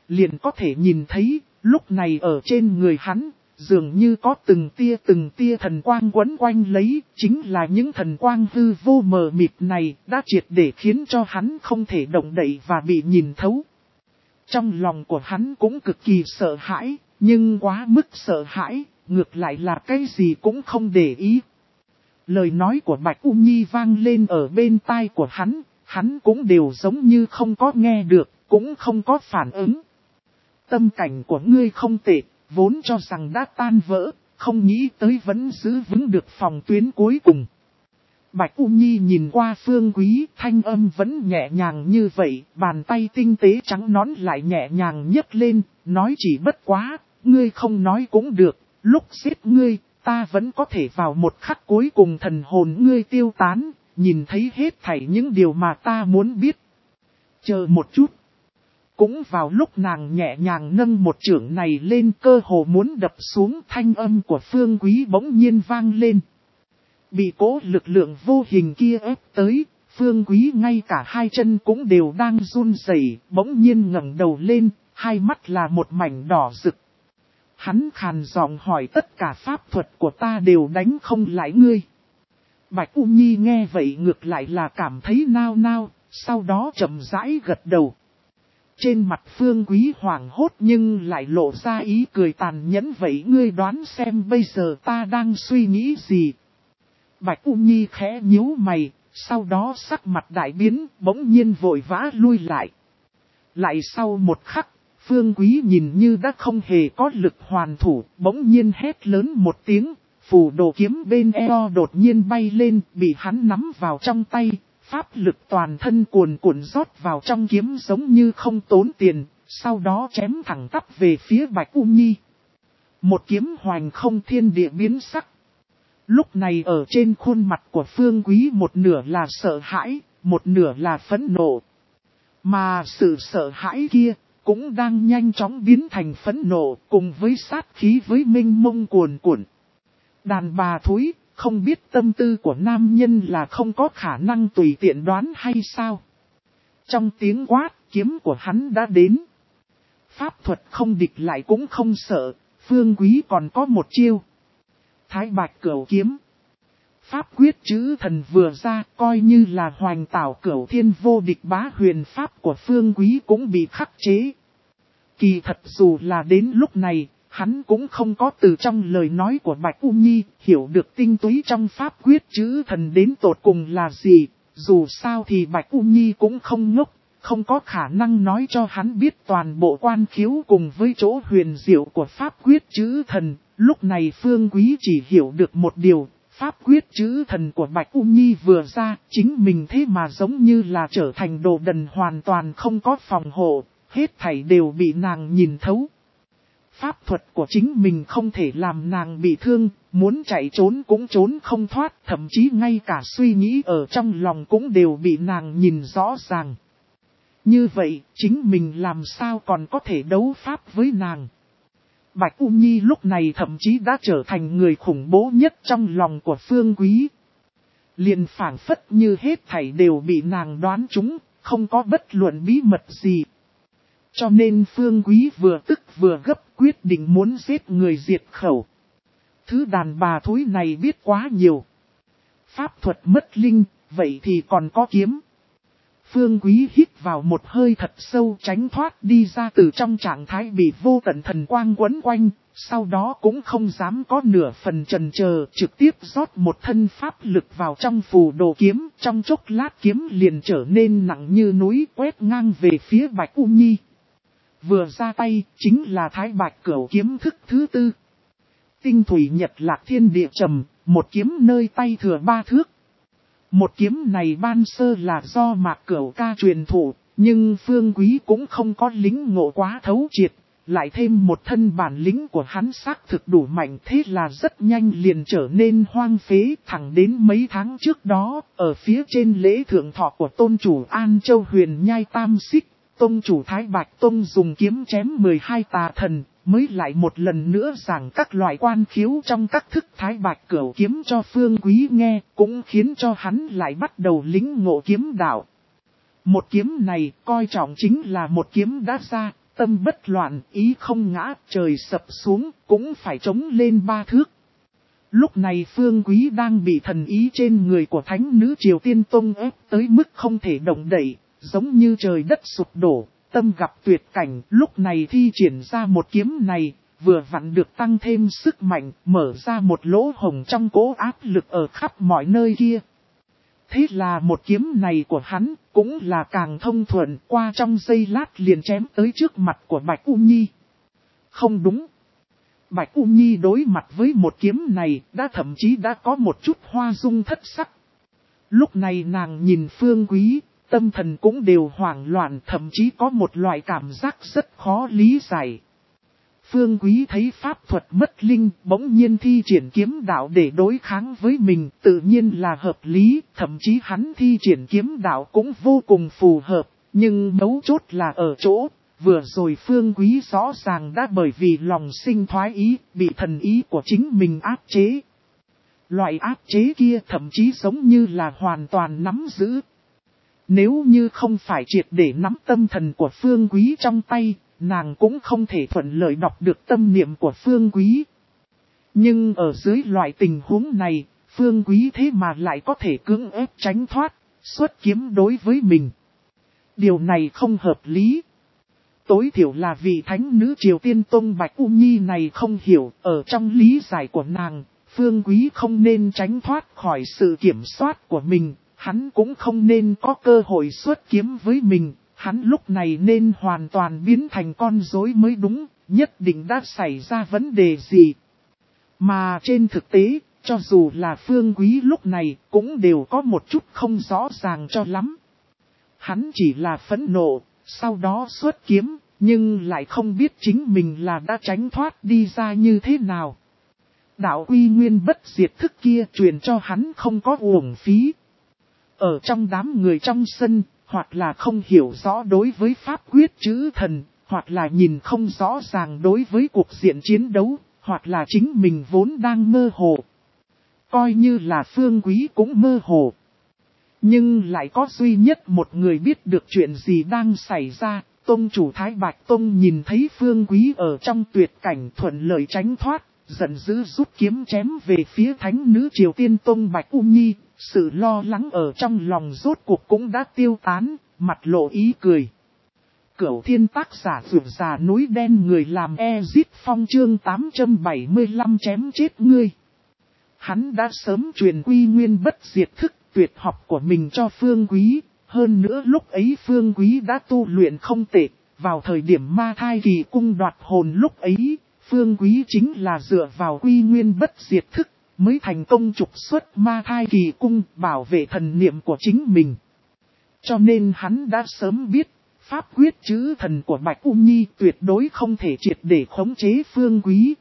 liền có thể nhìn thấy, lúc này ở trên người hắn, dường như có từng tia từng tia thần quang quấn quanh lấy, chính là những thần quang hư vô mờ mịt này đã triệt để khiến cho hắn không thể động đậy và bị nhìn thấu. Trong lòng của hắn cũng cực kỳ sợ hãi, nhưng quá mức sợ hãi, ngược lại là cái gì cũng không để ý. Lời nói của Bạch U Nhi vang lên ở bên tai của hắn, hắn cũng đều giống như không có nghe được, cũng không có phản ứng. Tâm cảnh của ngươi không tệ, vốn cho rằng đã tan vỡ, không nghĩ tới vẫn giữ vững được phòng tuyến cuối cùng. Bạch U Nhi nhìn qua Phương Quý, thanh âm vẫn nhẹ nhàng như vậy, bàn tay tinh tế trắng nõn lại nhẹ nhàng nhấc lên, nói chỉ bất quá, ngươi không nói cũng được, lúc giết ngươi, ta vẫn có thể vào một khắc cuối cùng thần hồn ngươi tiêu tán, nhìn thấy hết thảy những điều mà ta muốn biết. Chờ một chút. Cũng vào lúc nàng nhẹ nhàng nâng một chưởng này lên, cơ hồ muốn đập xuống, thanh âm của Phương Quý bỗng nhiên vang lên. Bị cố lực lượng vô hình kia ép tới, Phương Quý ngay cả hai chân cũng đều đang run rẩy, bỗng nhiên ngẩng đầu lên, hai mắt là một mảnh đỏ rực. Hắn khàn giọng hỏi tất cả pháp thuật của ta đều đánh không lại ngươi. Bạch U Nhi nghe vậy ngược lại là cảm thấy nao nao, sau đó chậm rãi gật đầu. Trên mặt Phương Quý hoảng hốt nhưng lại lộ ra ý cười tàn nhẫn, vậy ngươi đoán xem bây giờ ta đang suy nghĩ gì. Bạch U Nhi khẽ nhíu mày, sau đó sắc mặt đại biến, bỗng nhiên vội vã lui lại. Lại sau một khắc, Phương Quý nhìn như đã không hề có lực hoàn thủ, bỗng nhiên hét lớn một tiếng, phù đồ kiếm bên eo đột nhiên bay lên, bị hắn nắm vào trong tay, pháp lực toàn thân cuồn cuộn rót vào trong kiếm giống như không tốn tiền, sau đó chém thẳng tắp về phía Bạch U Nhi. Một kiếm hoành không, thiên địa biến sắc. Lúc này ở trên khuôn mặt của Phương Quý một nửa là sợ hãi, một nửa là phẫn nộ. Mà sự sợ hãi kia cũng đang nhanh chóng biến thành phẫn nộ, cùng với sát khí với mênh mông cuồn cuộn. Đàn bà thúi, không biết tâm tư của nam nhân là không có khả năng tùy tiện đoán hay sao? Trong tiếng quát, kiếm của hắn đã đến. Pháp thuật không địch lại cũng không sợ, Phương Quý còn có một chiêu. Thái Bạch Cửu Kiếm. Pháp quyết chữ thần vừa ra, coi như là hoành tảo cửu thiên vô địch bá huyền pháp của Phương Quý cũng bị khắc chế. Kỳ thật dù là đến lúc này, hắn cũng không có từ trong lời nói của Bạch U Nhi hiểu được tinh túy trong pháp quyết chữ thần đến tột cùng là gì. Dù sao thì Bạch U Nhi cũng không ngốc, không có khả năng nói cho hắn biết toàn bộ quan khiếu cùng với chỗ huyền diệu của pháp quyết chữ thần. Lúc này Phương Quý chỉ hiểu được một điều, pháp quyết chữ thần của Bạch U Nhi vừa ra, chính mình thế mà giống như là trở thành đồ đần hoàn toàn không có phòng hộ, hết thảy đều bị nàng nhìn thấu. Pháp thuật của chính mình không thể làm nàng bị thương, muốn chạy trốn cũng trốn không thoát, thậm chí ngay cả suy nghĩ ở trong lòng cũng đều bị nàng nhìn rõ ràng. Như vậy, chính mình làm sao còn có thể đấu pháp với nàng? Bạch U Nhi lúc này thậm chí đã trở thành người khủng bố nhất trong lòng của Phương Quý. Liền phảng phất như hết thảy đều bị nàng đoán trúng, không có bất luận bí mật gì. Cho nên Phương Quý vừa tức vừa gấp, quyết định muốn giết người diệt khẩu. Thứ đàn bà thúi này biết quá nhiều. Pháp thuật mất linh, vậy thì còn có kiếm. Phương Quý hít vào một hơi thật sâu, tránh thoát đi ra từ trong trạng thái bị vô tận thần quang quấn quanh, sau đó cũng không dám có nửa phần chần chờ, trực tiếp rót một thân pháp lực vào trong phù đồ kiếm, trong chốc lát kiếm liền trở nên nặng như núi, quét ngang về phía Bạch U Nhi. Vừa ra tay, chính là Thái Bạch Cửu Kiếm thức thứ tư. Tinh thủy nhật lạc thiên địa trầm, một kiếm nơi tay thừa ba thước. Một kiếm này ban sơ là do Mạc Cửu ca truyền thụ, nhưng Phương Quý cũng không có lính ngộ quá thấu triệt, lại thêm một thân bản lĩnh của hắn xác thực đủ mạnh, thế là rất nhanh liền trở nên hoang phế. Thẳng đến mấy tháng trước đó, ở phía trên lễ thượng thọ của tôn chủ An Châu Huyền Nhai Tam Xích, tôn chủ Thái Bạch Tông dùng kiếm chém mười hai tà thần, mới lại một lần nữa giảng các loại quan khiếu trong các thức Thái Bạch Cửu Kiếm cho Phương Quý nghe, cũng khiến cho hắn lại bắt đầu lĩnh ngộ kiếm đạo. Một kiếm này coi trọng chính là một kiếm đã ra, Tâm bất loạn, ý không ngã, trời sập xuống, cũng phải chống lên ba thước. Lúc này Phương Quý đang bị thần ý trên người của thánh nữ Triều Tiên Tông ép tới mức không thể động đậy, giống như trời đất sụp đổ, tâm gặp tuyệt cảnh. Lúc này thi triển ra một kiếm này, vừa vặn được tăng thêm sức mạnh, mở ra một lỗ hổng trong cỗ áp lực ở khắp mọi nơi kia. Thế là một kiếm này của hắn cũng là càng thông thuận, qua trong giây lát liền chém tới trước mặt của Bạch U Nhi. Không đúng. Bạch U Nhi đối mặt với một kiếm này đã thậm chí đã có một chút hoa dung thất sắc. Lúc này nàng nhìn Phương Quý, tâm thần cũng đều hoảng loạn, thậm chí có một loại cảm giác rất khó lý giải. Phương Quý thấy pháp thuật mất linh, bỗng nhiên thi triển kiếm đạo để đối kháng với mình, tự nhiên là hợp lý, thậm chí hắn thi triển kiếm đạo cũng vô cùng phù hợp, nhưng mấu chốt là ở chỗ, vừa rồi Phương Quý rõ ràng đã bởi vì lòng sinh thoái ý, bị thần ý của chính mình áp chế. Loại áp chế kia thậm chí giống như là hoàn toàn nắm giữ. Nếu như không phải triệt để nắm tâm thần của Phương Quý trong tay, nàng cũng không thể thuận lợi đọc được tâm niệm của Phương Quý. Nhưng ở dưới loại tình huống này, Phương Quý thế mà lại có thể cưỡng ép tránh thoát, xuất kiếm đối với mình. Điều này không hợp lý. Tối thiểu là vì thánh nữ Triều Tiên Tông Bạch U Nhi này không hiểu, ở trong lý giải của nàng, Phương Quý không nên tránh thoát khỏi sự kiểm soát của mình, hắn cũng không nên có cơ hội xuất kiếm với mình. Hắn lúc này nên hoàn toàn biến thành con rối mới đúng, nhất định đã xảy ra vấn đề gì. Mà trên thực tế, cho dù là Phương Quý lúc này cũng đều có một chút không rõ ràng cho lắm. Hắn chỉ là phẫn nộ, sau đó xuất kiếm, nhưng lại không biết chính mình là đã tránh thoát đi ra như thế nào. Đạo uy nguyên bất diệt thức kia truyền cho hắn không có uổng phí. Ở trong đám người trong sân, hoặc là không hiểu rõ đối với pháp quyết chữ thần, hoặc là nhìn không rõ ràng đối với cuộc diện chiến đấu, hoặc là chính mình vốn đang mơ hồ. Coi như là Phương Quý cũng mơ hồ. Nhưng lại có duy nhất một người biết được chuyện gì đang xảy ra. Tông chủ Thái Bạch Tông nhìn thấy Phương Quý ở trong tuyệt cảnh thuận lợi tránh thoát, giận dữ rút kiếm chém về phía thánh nữ Triều Tiên Tông Bạch U Nhi. Sự lo lắng ở trong lòng rốt cuộc cũng đã tiêu tán, mặt lộ ý cười. Cửu thiên tác giả vượt già núi đen người làm Ezit Phong chương tám trăm bảy mươi lăm chém chết ngươi. Hắn đã sớm truyền quy nguyên bất diệt thức tuyệt học của mình cho Phương Quý, hơn nữa lúc ấy Phương Quý đã tu luyện không tệ, vào thời điểm ma thai kỳ cung đoạt hồn lúc ấy, Phương Quý chính là dựa vào quy nguyên bất diệt thức, mới thành công trục xuất ma thai kỳ cung bảo vệ thần niệm của chính mình. Cho nên hắn đã sớm biết, pháp quyết chữ thần của Bạch U Nhi tuyệt đối không thể triệt để khống chế Phương Quý.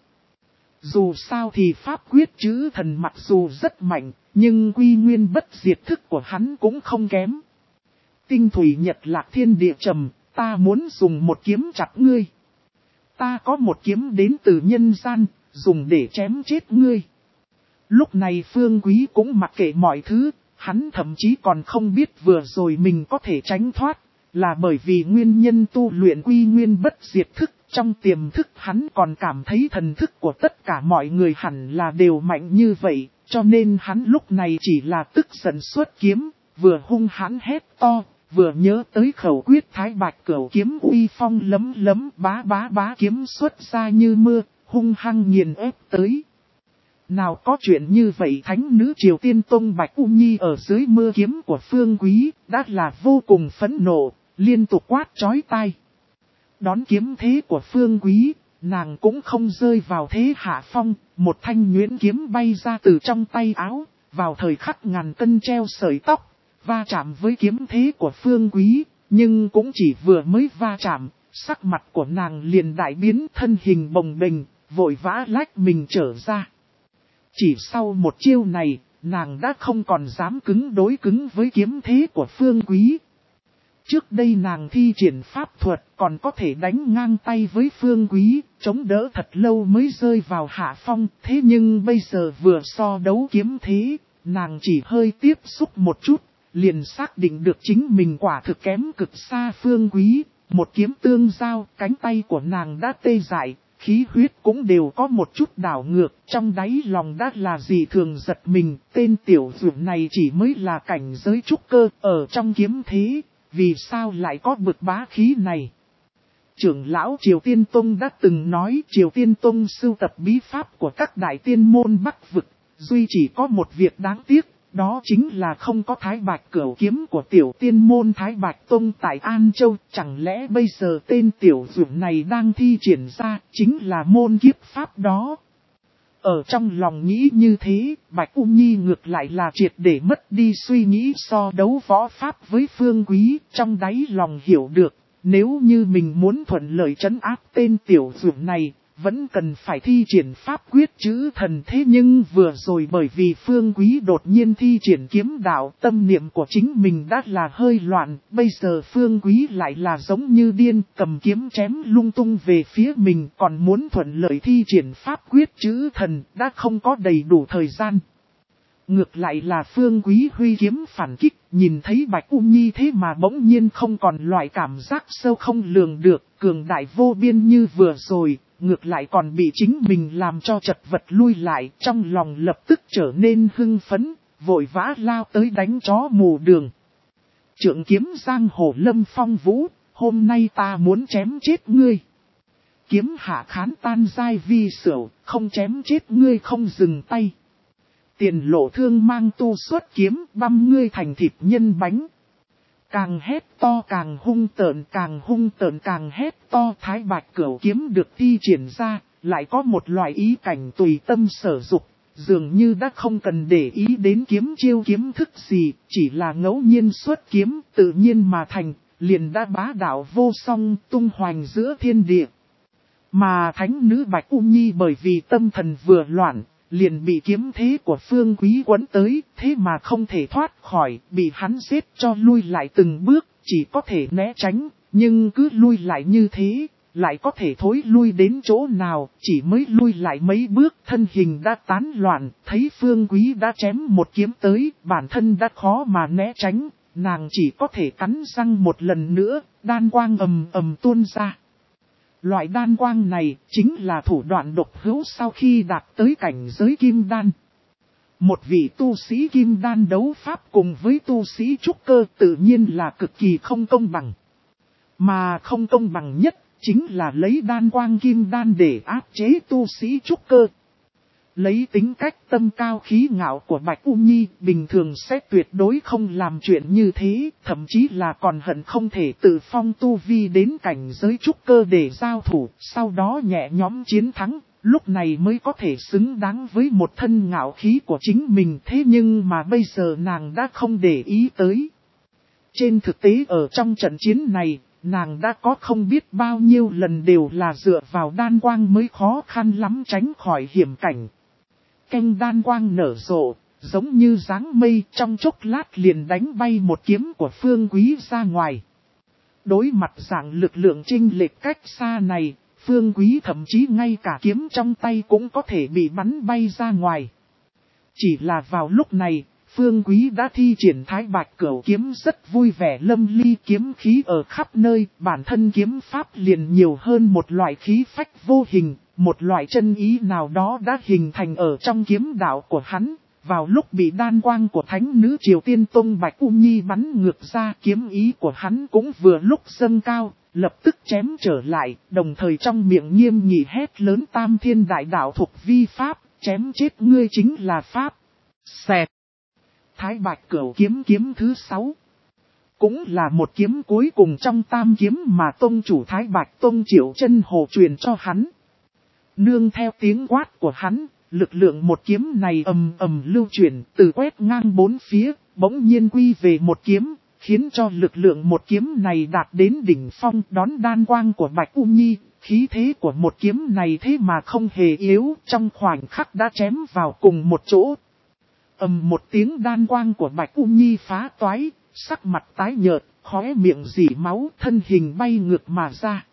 Dù sao thì pháp quyết chữ thần mặc dù rất mạnh, nhưng quy nguyên bất diệt thức của hắn cũng không kém. Tinh thủy nhật lạc thiên địa trầm, ta muốn dùng một kiếm chặt ngươi. Ta có một kiếm đến từ nhân gian, dùng để chém chết ngươi. Lúc này Phương Quý cũng mặc kệ mọi thứ, hắn thậm chí còn không biết vừa rồi mình có thể tránh thoát, là bởi vì nguyên nhân tu luyện quy nguyên bất diệt thức. Trong tiềm thức hắn còn cảm thấy thần thức của tất cả mọi người hẳn là đều mạnh như vậy, cho nên hắn lúc này chỉ là tức giận xuất kiếm, vừa hung hãn hét to, vừa nhớ tới khẩu quyết Thái Bạch Cửu kiếm uy phong lấm lấm bá bá bá kiếm xuất ra như mưa, hung hăng nghiền ép tới. Nào có chuyện như vậy, thánh nữ Triều Tiên Tông Bạch U Nhi ở dưới mưa kiếm của Phương Quý, đã là vô cùng phẫn nộ, liên tục quát chói tai. Đón kiếm thế của Phương Quý, nàng cũng không rơi vào thế hạ phong, một thanh nhuyễn kiếm bay ra từ trong tay áo, vào thời khắc ngàn cân treo sợi tóc, va chạm với kiếm thế của Phương Quý, nhưng cũng chỉ vừa mới va chạm, sắc mặt của nàng liền đại biến, thân hình bồng bềnh, vội vã lách mình trở ra. Chỉ sau một chiêu này, nàng đã không còn dám cứng đối cứng với kiếm thế của Phương Quý. Trước đây nàng thi triển pháp thuật còn có thể đánh ngang tay với Phương Quý, chống đỡ thật lâu mới rơi vào hạ phong. Thế nhưng bây giờ vừa so đấu kiếm thế, nàng chỉ hơi tiếp xúc một chút, liền xác định được chính mình quả thực kém cực xa Phương Quý. Một kiếm tương giao, cánh tay của nàng đã tê dại, khí huyết cũng đều có một chút đảo ngược, trong đáy lòng đã là gì thường giật mình, tên tiểu dược này chỉ mới là cảnh giới trúc cơ, ở trong kiếm thế, vì sao lại có bực bá khí này. Trưởng lão Triều Tiên Tông đã từng nói Triều Tiên Tông sưu tập bí pháp của các đại tiên môn Bắc vực, duy chỉ có một việc đáng tiếc, đó chính là không có Thái Bạch Cửu kiếm của tiểu tiên môn Thái Bạch Tông tại An Châu. Chẳng lẽ bây giờ tên tiểu dược này đang thi triển ra chính là môn kiếp pháp đó? Ở trong lòng nghĩ như thế, Bạch U Nhi ngược lại là triệt để mất đi suy nghĩ so đấu võ pháp với Phương Quý, trong đáy lòng hiểu được. Nếu như mình muốn thuận lợi trấn áp tên tiểu dược này, vẫn cần phải thi triển pháp quyết chữ thần. Thế nhưng vừa rồi bởi vì Phương Quý đột nhiên thi triển kiếm đạo, tâm niệm của chính mình đã là hơi loạn. Bây giờ Phương Quý lại là giống như điên, cầm kiếm chém lung tung về phía mình, còn muốn thuận lợi thi triển pháp quyết chữ thần, đã không có đầy đủ thời gian. Ngược lại là Phương Quý huy kiếm phản kích, nhìn thấy Bạch U Nhi thế mà bỗng nhiên không còn loại cảm giác sâu không lường được, cường đại vô biên như vừa rồi, ngược lại còn bị chính mình làm cho chật vật lui lại, trong lòng lập tức trở nên hưng phấn, vội vã lao tới đánh chó mù đường. Trượng kiếm giang hồ lâm phong vũ, hôm nay ta muốn chém chết ngươi. Kiếm hạ khán tan dai vi sửu, không chém chết ngươi không dừng tay. Tiền lộ thương mang tu xuất kiếm, băm ngươi thành thịt nhân bánh. Càng hét to càng hung tợn, càng hung tợn càng hét to. Thái Bạch Cửu kiếm được thi triển ra, lại có một loại ý cảnh tùy tâm sở dục, dường như đã không cần để ý đến kiếm chiêu kiếm thức gì, chỉ là ngẫu nhiên xuất kiếm, tự nhiên mà thành, liền đã bá đạo vô song, tung hoành giữa thiên địa. Mà thánh nữ Bạch U Nhi bởi vì tâm thần vừa loạn, liền bị kiếm thế của Phương Quý quấn tới, thế mà không thể thoát khỏi, bị hắn giết cho lui lại từng bước, chỉ có thể né tránh, nhưng cứ lui lại như thế, lại có thể thối lui đến chỗ nào, chỉ mới lui lại mấy bước, thân hình đã tán loạn, thấy Phương Quý đã chém một kiếm tới, bản thân đã khó mà né tránh, nàng chỉ có thể cắn răng một lần nữa, đan quang ầm ầm tuôn ra. Loại đan quang này chính là thủ đoạn độc hữu sau khi đạt tới cảnh giới kim đan. Một vị tu sĩ kim đan đấu pháp cùng với tu sĩ trúc cơ tự nhiên là cực kỳ không công bằng. Mà không công bằng nhất chính là lấy đan quang kim đan để áp chế tu sĩ trúc cơ. Lấy tính cách tâm cao khí ngạo của Bạch U Nhi, bình thường sẽ tuyệt đối không làm chuyện như thế, thậm chí là còn hận không thể tự phong tu vi đến cảnh giới trúc cơ để giao thủ, sau đó nhẹ nhõm chiến thắng, lúc này mới có thể xứng đáng với một thân ngạo khí của chính mình. Thế nhưng mà bây giờ nàng đã không để ý tới. Trên thực tế ở trong trận chiến này, nàng đã có không biết bao nhiêu lần đều là dựa vào đan quang mới khó khăn lắm tránh khỏi hiểm cảnh. Canh đan quang nở rộ, giống như dáng mây, trong chốc lát liền đánh bay một kiếm của Phương Quý ra ngoài. Đối mặt dạng lực lượng chênh lệch cách xa này, Phương Quý thậm chí ngay cả kiếm trong tay cũng có thể bị bắn bay ra ngoài. Chỉ là vào lúc này, Phương Quý đã thi triển Thái Bạch Cửu kiếm rất vui vẻ lâm ly, kiếm khí ở khắp nơi, bản thân kiếm pháp liền nhiều hơn một loại khí phách vô hình, một loại chân ý nào đó đã hình thành ở trong kiếm đạo của hắn. Vào lúc bị đan quang của thánh nữ Triều Tiên Tông Bạch U Nhi bắn ngược ra, kiếm ý của hắn cũng vừa lúc dâng cao, lập tức chém trở lại, đồng thời trong miệng nghiêm nghị hét lớn tam thiên đại đạo thuộc vi pháp, chém chết ngươi chính là pháp. Xẹt. Thái Bạch Cửu kiếm kiếm thứ sáu. Cũng là một kiếm cuối cùng trong tam kiếm mà tông chủ Thái Bạch Tông Triệu Chân Hồ truyền cho hắn. Nương theo tiếng quát của hắn, lực lượng một kiếm này ầm ầm lưu chuyển, từ quét ngang bốn phía, bỗng nhiên quy về một kiếm, khiến cho lực lượng một kiếm này đạt đến đỉnh phong, đón đan quang của Bạch U Nhi. Khí thế của một kiếm này thế mà không hề yếu, trong khoảnh khắc đã chém vào cùng một chỗ. Ầm một tiếng, đan quang của Bạch U Nhi phá toái, sắc mặt tái nhợt, khóe miệng rỉ máu, thân hình bay ngược mà ra.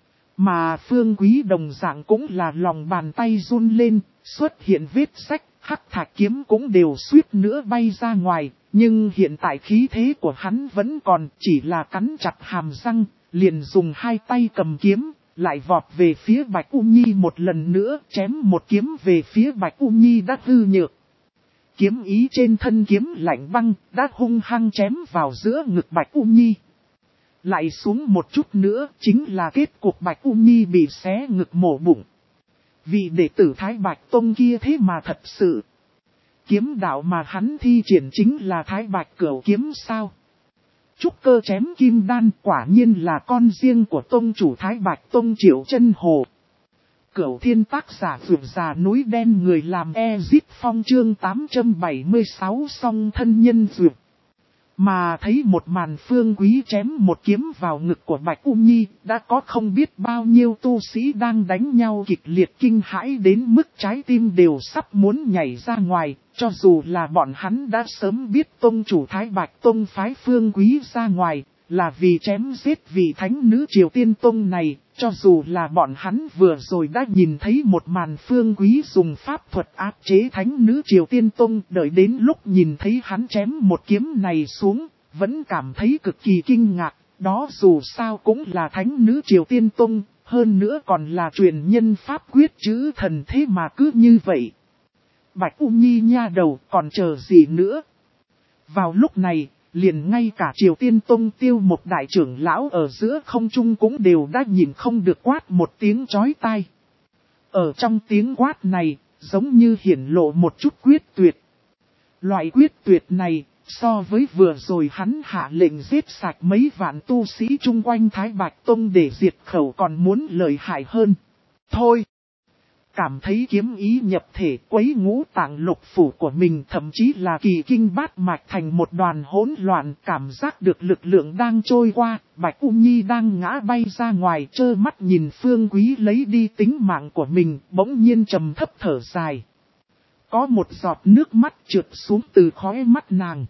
Mà Phương Quý đồng dạng cũng là lòng bàn tay run lên, xuất hiện vết rách, hắc thạch kiếm cũng đều suýt nữa bay ra ngoài, nhưng hiện tại khí thế của hắn vẫn còn, chỉ là cắn chặt hàm răng, liền dùng hai tay cầm kiếm, lại vọt về phía Bạch U Nhi một lần nữa, chém một kiếm về phía Bạch U Nhi đã hư nhược. Kiếm ý trên thân kiếm lạnh băng, đã hung hăng chém vào giữa ngực Bạch U Nhi. Lại xuống một chút nữa, chính là kết cục Bạch U Nhi bị xé ngực mổ bụng. Vị đệ tử Thái Bạch Tông kia thế mà thật sự. Kiếm đạo mà hắn thi triển chính là Thái Bạch Cửu kiếm sao? Trúc cơ chém kim đan quả nhiên là con riêng của tông chủ Thái Bạch Tông Triệu Chân Hồ. Cửu thiên tác giả vượt già núi đen người làm Ezit Phong chương tám trăm bảy mươi sáu song thân nhân vượt. Mà thấy một màn Phương Quý chém một kiếm vào ngực của Bạch U Nhi, đã có không biết bao nhiêu tu sĩ đang đánh nhau kịch liệt kinh hãi đến mức trái tim đều sắp muốn nhảy ra ngoài, cho dù là bọn hắn đã sớm biết tông chủ Thái Bạch Tông phái Phương Quý ra ngoài, là vì chém giết vị thánh nữ Triều Tiên Tông này, cho dù là bọn hắn vừa rồi đã nhìn thấy một màn Phương Quý dùng pháp thuật áp chế thánh nữ Triều Tiên Tông, đợi đến lúc nhìn thấy hắn chém một kiếm này xuống, vẫn cảm thấy cực kỳ kinh ngạc, đó dù sao cũng là thánh nữ Triều Tiên Tông, hơn nữa còn là truyền nhân pháp quyết chữ thần thế mà cứ như vậy. Bạch U Nhi nha đầu còn chờ gì nữa? Vào lúc này, liền ngay cả Triều Tiên Tông Tiêu một đại trưởng lão ở giữa không trung cũng đều đã nhìn không được quát một tiếng chói tai. Ở trong tiếng quát này, giống như hiển lộ một chút quyết tuyệt. Loại quyết tuyệt này, so với vừa rồi hắn hạ lệnh giết sạch mấy vạn tu sĩ chung quanh Thái Bạch Tông để diệt khẩu còn muốn lợi hại hơn. Thôi! Cảm thấy kiếm ý nhập thể quấy ngũ tạng lục phủ của mình, thậm chí là kỳ kinh bát mạch thành một đoàn hỗn loạn, cảm giác được lực lượng đang trôi qua, Bạch U Nhi đang ngã bay ra ngoài, trơ mắt nhìn Phương Quý lấy đi tính mạng của mình, bỗng nhiên trầm thấp thở dài. Có một giọt nước mắt trượt xuống từ khóe mắt nàng.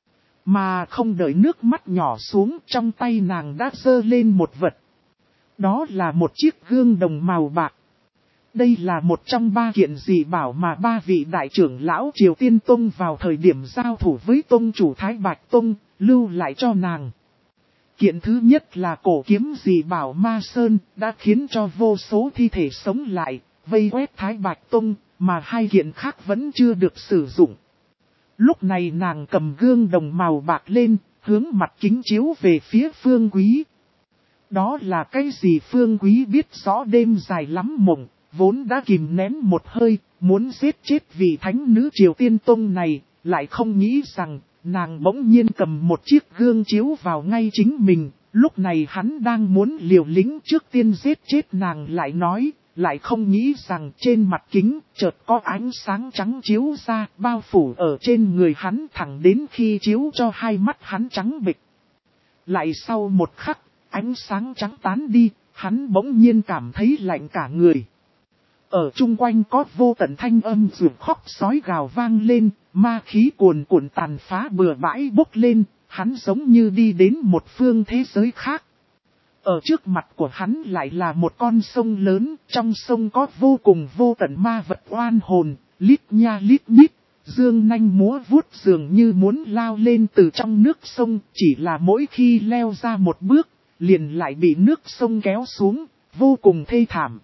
Mà không đợi nước mắt nhỏ xuống, trong tay nàng đã giơ lên một vật. Đó là một chiếc gương đồng màu bạc. Đây là một trong ba kiện dị bảo mà ba vị đại trưởng lão Triều Tiên Tông vào thời điểm giao thủ với tông chủ Thái Bạch Tông, lưu lại cho nàng. Kiện thứ nhất là cổ kiếm dị bảo Ma Sơn, đã khiến cho vô số thi thể sống lại, vây quét Thái Bạch Tông, mà hai kiện khác vẫn chưa được sử dụng. Lúc này nàng cầm gương đồng màu bạc lên, hướng mặt kính chiếu về phía Phương Quý. Đó là cái gì Phương Quý biết rõ đêm dài lắm mộng. Vốn đã kìm nén một hơi, muốn giết chết vị thánh nữ Triều Tiên Tông này, lại không nghĩ rằng, nàng bỗng nhiên cầm một chiếc gương chiếu vào ngay chính mình, lúc này hắn đang muốn liều lĩnh trước tiên giết chết nàng lại nói, lại không nghĩ rằng trên mặt kính, chợt có ánh sáng trắng chiếu ra, bao phủ ở trên người hắn thẳng đến khi chiếu cho hai mắt hắn trắng bệch. Lại sau một khắc, ánh sáng trắng tán đi, hắn bỗng nhiên cảm thấy lạnh cả người. Ở chung quanh có vô tận thanh âm rượu khóc sói gào vang lên, ma khí cuồn cuộn tàn phá bừa bãi bốc lên, hắn giống như đi đến một phương thế giới khác. Ở trước mặt của hắn lại là một con sông lớn, trong sông có vô cùng vô tận ma vật oan hồn, lít nha lít nhít, dương nanh múa vuốt dường như muốn lao lên từ trong nước sông, chỉ là mỗi khi leo ra một bước, liền lại bị nước sông kéo xuống, vô cùng thê thảm.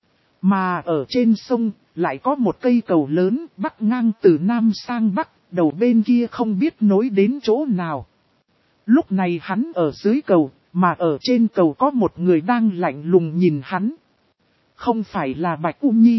Mà ở trên sông, lại có một cây cầu lớn bắc ngang từ Nam sang Bắc, đầu bên kia không biết nối đến chỗ nào. Lúc này hắn ở dưới cầu, mà ở trên cầu có một người đang lạnh lùng nhìn hắn. Không phải là Bạch U Nhi.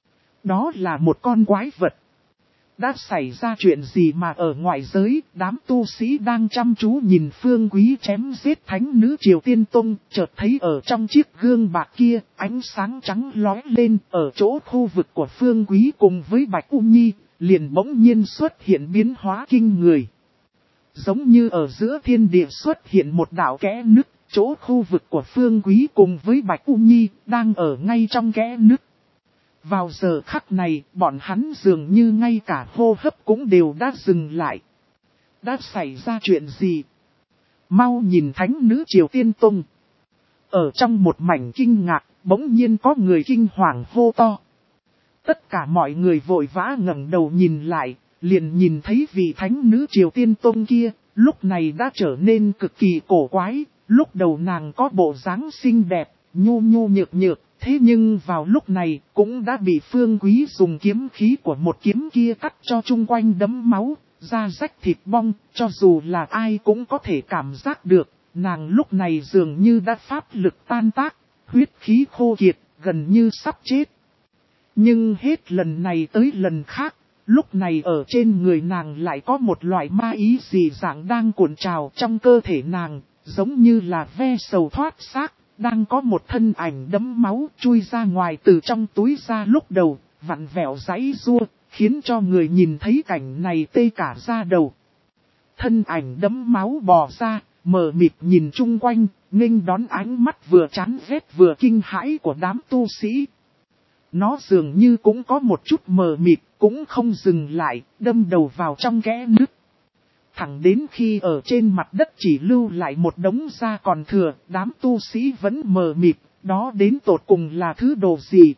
Đó là một con quái vật. Đã xảy ra chuyện gì mà ở ngoại giới, đám tu sĩ đang chăm chú nhìn Phương Quý chém giết thánh nữ Triều Tiên Tông, chợt thấy ở trong chiếc gương bạc kia, ánh sáng trắng lóe lên, ở chỗ khu vực của Phương Quý cùng với Bạch U Nhi, liền bỗng nhiên xuất hiện biến hóa kinh người. Giống như ở giữa thiên địa xuất hiện một đạo kẽ nứt, chỗ khu vực của Phương Quý cùng với Bạch U Nhi, đang ở ngay trong kẽ nứt. Vào giờ khắc này, bọn hắn dường như ngay cả hô hấp cũng đều đã dừng lại. Đã xảy ra chuyện gì? Mau nhìn thánh nữ Triều Tiên Tông. Ở trong một mảnh kinh ngạc, bỗng nhiên có người kinh hoàng hô to. Tất cả mọi người vội vã ngẩng đầu nhìn lại, liền nhìn thấy vị thánh nữ Triều Tiên Tông kia, lúc này đã trở nên cực kỳ cổ quái, Lúc đầu nàng có bộ dáng xinh đẹp, nhu nhu nhược nhược, thế nhưng vào lúc này cũng đã bị Phương Quý dùng kiếm khí của một kiếm kia cắt cho chung quanh đấm máu, da rách thịt bong, cho dù là ai cũng có thể cảm giác được, nàng lúc này dường như đã pháp lực tan tác, huyết khí khô kiệt, gần như sắp chết. Nhưng hết lần này tới lần khác, lúc này ở trên người nàng lại có một loại ma ý dị dạng đang cuộn trào trong cơ thể nàng, giống như là ve sầu thoát xác, đang có một thân ảnh đấm máu chui ra ngoài từ trong túi ra lúc đầu, vặn vẹo giãy giụa, khiến cho người nhìn thấy cảnh này tê cả da đầu. Thân ảnh đấm máu bò ra, mờ mịt nhìn chung quanh, nghênh đón ánh mắt vừa chán ghét vừa kinh hãi của đám tu sĩ. Nó dường như cũng có một chút mờ mịt, cũng không dừng lại, đâm đầu vào trong kẽ nứt. Thẳng đến khi ở trên mặt đất chỉ lưu lại một đống da còn thừa, đám tu sĩ vẫn mờ mịt, đó đến tột cùng là thứ đồ gì.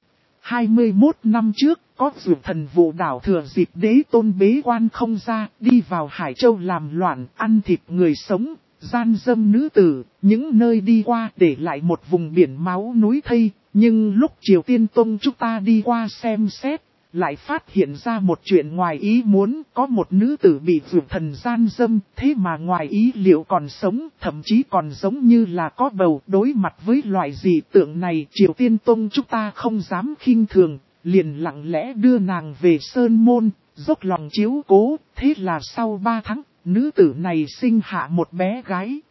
hai mươi mốt năm trước, có Dược Thần Vụ Đảo thừa dịp Đế Tôn bế quan không ra, đi vào Hải Châu làm loạn, ăn thịt người sống, gian dâm nữ tử, những nơi đi qua để lại một vùng biển máu núi thây. Nhưng lúc Triều Tiên Tông chúng ta đi qua xem xét, lại phát hiện ra một chuyện ngoài ý muốn, có một nữ tử bị Dược Thần gian dâm, thế mà ngoài ý liệu còn sống, thậm chí còn giống như là có bầu. Đối mặt với loại dị tượng này, Triều Tiên Tông chúng ta không dám khinh thường, liền lặng lẽ đưa nàng về Sơn Môn, dốc lòng chiếu cố, thế là sau ba tháng, nữ tử này sinh hạ một bé gái.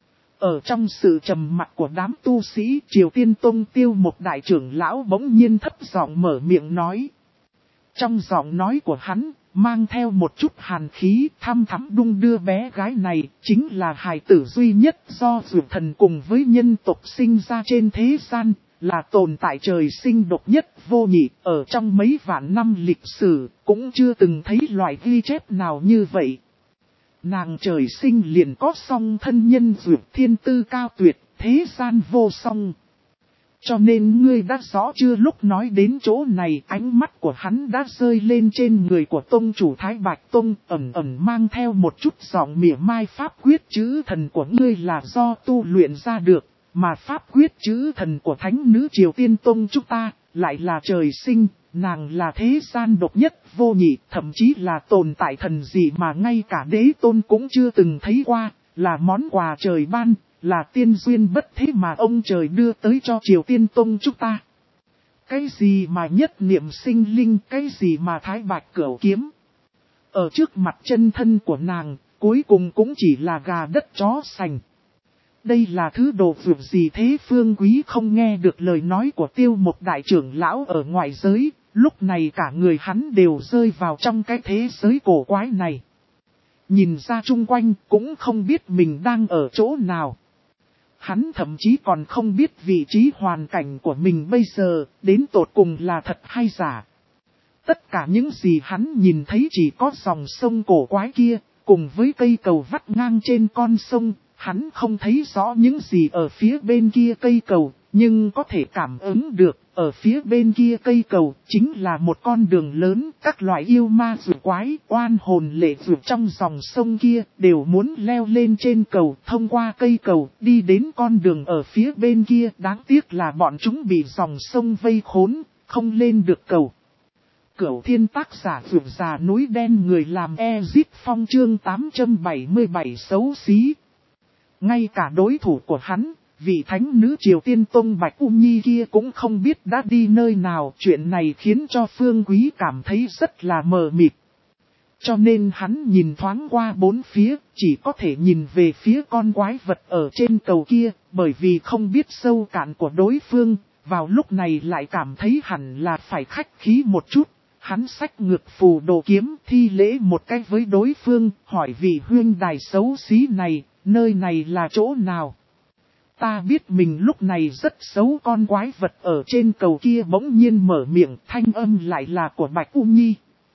Ở trong sự trầm mặc của đám tu sĩ, Triều Tiên Tông Tiêu một đại trưởng lão bỗng nhiên thấp giọng mở miệng nói. Trong giọng nói của hắn, mang theo một chút hàn khí, thăm thắm đung đưa bé gái này, chính là hài tử duy nhất do Dược Thần cùng với nhân tộc sinh ra trên thế gian, là tồn tại trời sinh độc nhất vô nhị, ở trong mấy vạn năm lịch sử, cũng chưa từng thấy loại ghi chép nào như vậy. Nàng trời sinh liền có song thân nhân dược thiên tư cao tuyệt, thế gian vô song. Cho nên ngươi đã rõ chưa, lúc nói đến chỗ này ánh mắt của hắn đã rơi lên trên người của tông chủ Thái Bạch Tông, ẩn ẩn mang theo một chút giọng mỉa mai. Pháp quyết chữ thần của ngươi là do tu luyện ra được, mà pháp quyết chữ thần của thánh nữ Triều Tiên Tông chúng ta lại là trời sinh. Nàng là thế gian độc nhất vô nhị, thậm chí là tồn tại thần gì mà ngay cả Đế Tôn cũng chưa từng thấy qua, là món quà trời ban, là tiên duyên bất thế mà ông trời đưa tới cho Triều Tiên Tông chúng ta. Cái gì mà nhất niệm sinh linh, cái gì mà thái bạch cửu kiếm. Ở trước mặt chân thân của nàng, cuối cùng cũng chỉ là gà đất chó sành. Đây là thứ đồ vượt gì thế? Phương Quý không nghe được lời nói của Tiêu một đại trưởng lão ở ngoại giới, lúc này cả người hắn đều rơi vào trong cái thế giới cổ quái này. Nhìn ra chung quanh cũng không biết mình đang ở chỗ nào. Hắn thậm chí còn không biết vị trí hoàn cảnh của mình bây giờ đến tột cùng là thật hay giả. Tất cả những gì hắn nhìn thấy chỉ có dòng sông cổ quái kia, cùng với cây cầu vắt ngang trên con sông. Hắn không thấy rõ những gì ở phía bên kia cây cầu, nhưng có thể cảm ứng được, ở phía bên kia cây cầu chính là một con đường lớn, các loại yêu ma dữ quái, oan hồn lệ dữ trong dòng sông kia đều muốn leo lên trên cầu, thông qua cây cầu, đi đến con đường ở phía bên kia. Đáng tiếc là bọn chúng bị dòng sông vây khốn, không lên được cầu. Cửu Thiên tác giả vượt già núi đen, người làm Ezit Phong chương tám trăm bảy mươi bảy xấu xí. Ngay cả đối thủ của hắn, vị thánh nữ Triều Tiên Tông Bạch U Nhi kia cũng không biết đã đi nơi nào. Chuyện này khiến cho Phương Quý cảm thấy rất là mờ mịt. Cho nên hắn nhìn thoáng qua bốn phía, chỉ có thể nhìn về phía con quái vật ở trên cầu kia, bởi vì không biết sâu cạn của đối phương, vào lúc này lại cảm thấy hẳn là phải khách khí một chút. Hắn xách ngược phù đồ kiếm thi lễ một cách với đối phương, hỏi vị huynh đài xấu xí này, nơi này là chỗ nào? Ta biết mình lúc này rất xấu. Con quái vật ở trên cầu kia bỗng nhiên mở miệng, thanh âm lại là của Bạch U Nhi.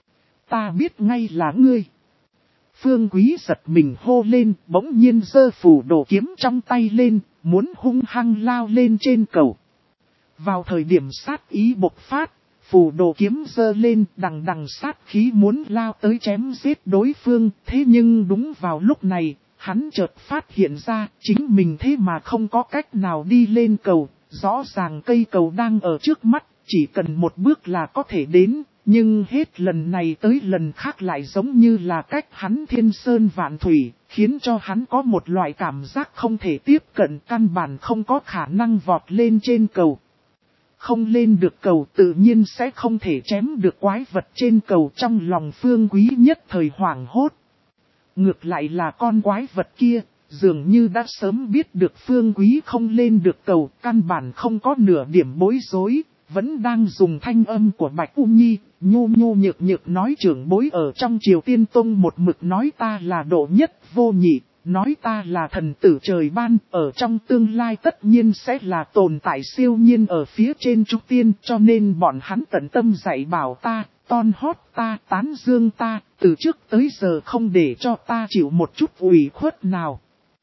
Ta biết ngay là ngươi. Phương Quý giật mình hô lên, bỗng nhiên giơ phù đồ kiếm trong tay lên, muốn hung hăng lao lên trên cầu. Vào thời điểm sát ý bộc phát, phù đồ kiếm giơ lên đằng đằng sát khí muốn lao tới chém giết đối phương. Thế nhưng đúng vào lúc này, hắn chợt phát hiện ra chính mình thế mà không có cách nào đi lên cầu, rõ ràng cây cầu đang ở trước mắt, chỉ cần một bước là có thể đến, nhưng hết lần này tới lần khác lại giống như là cách hắn thiên sơn vạn thủy, khiến cho hắn có một loại cảm giác không thể tiếp cận, căn bản không có khả năng vọt lên trên cầu. Không lên được cầu tự nhiên sẽ không thể chém được quái vật trên cầu, trong lòng Phương Quý nhất thời hoảng hốt. Ngược lại là con quái vật kia, dường như đã sớm biết được Phương Quý không lên được cầu, căn bản không có nửa điểm bối rối, vẫn đang dùng thanh âm của Bạch U Nhi, nhu nhu nhược nhược nói trưởng bối ở trong Triều Tiên Tông một mực nói ta là độ nhất vô nhị, nói ta là thần tử trời ban, ở trong tương lai tất nhiên sẽ là tồn tại siêu nhiên ở phía trên trúc tiên, cho nên bọn hắn tận tâm dạy bảo ta, ton hót ta, tán dương ta, từ trước tới giờ không để cho ta chịu một chút ủy khuất nào.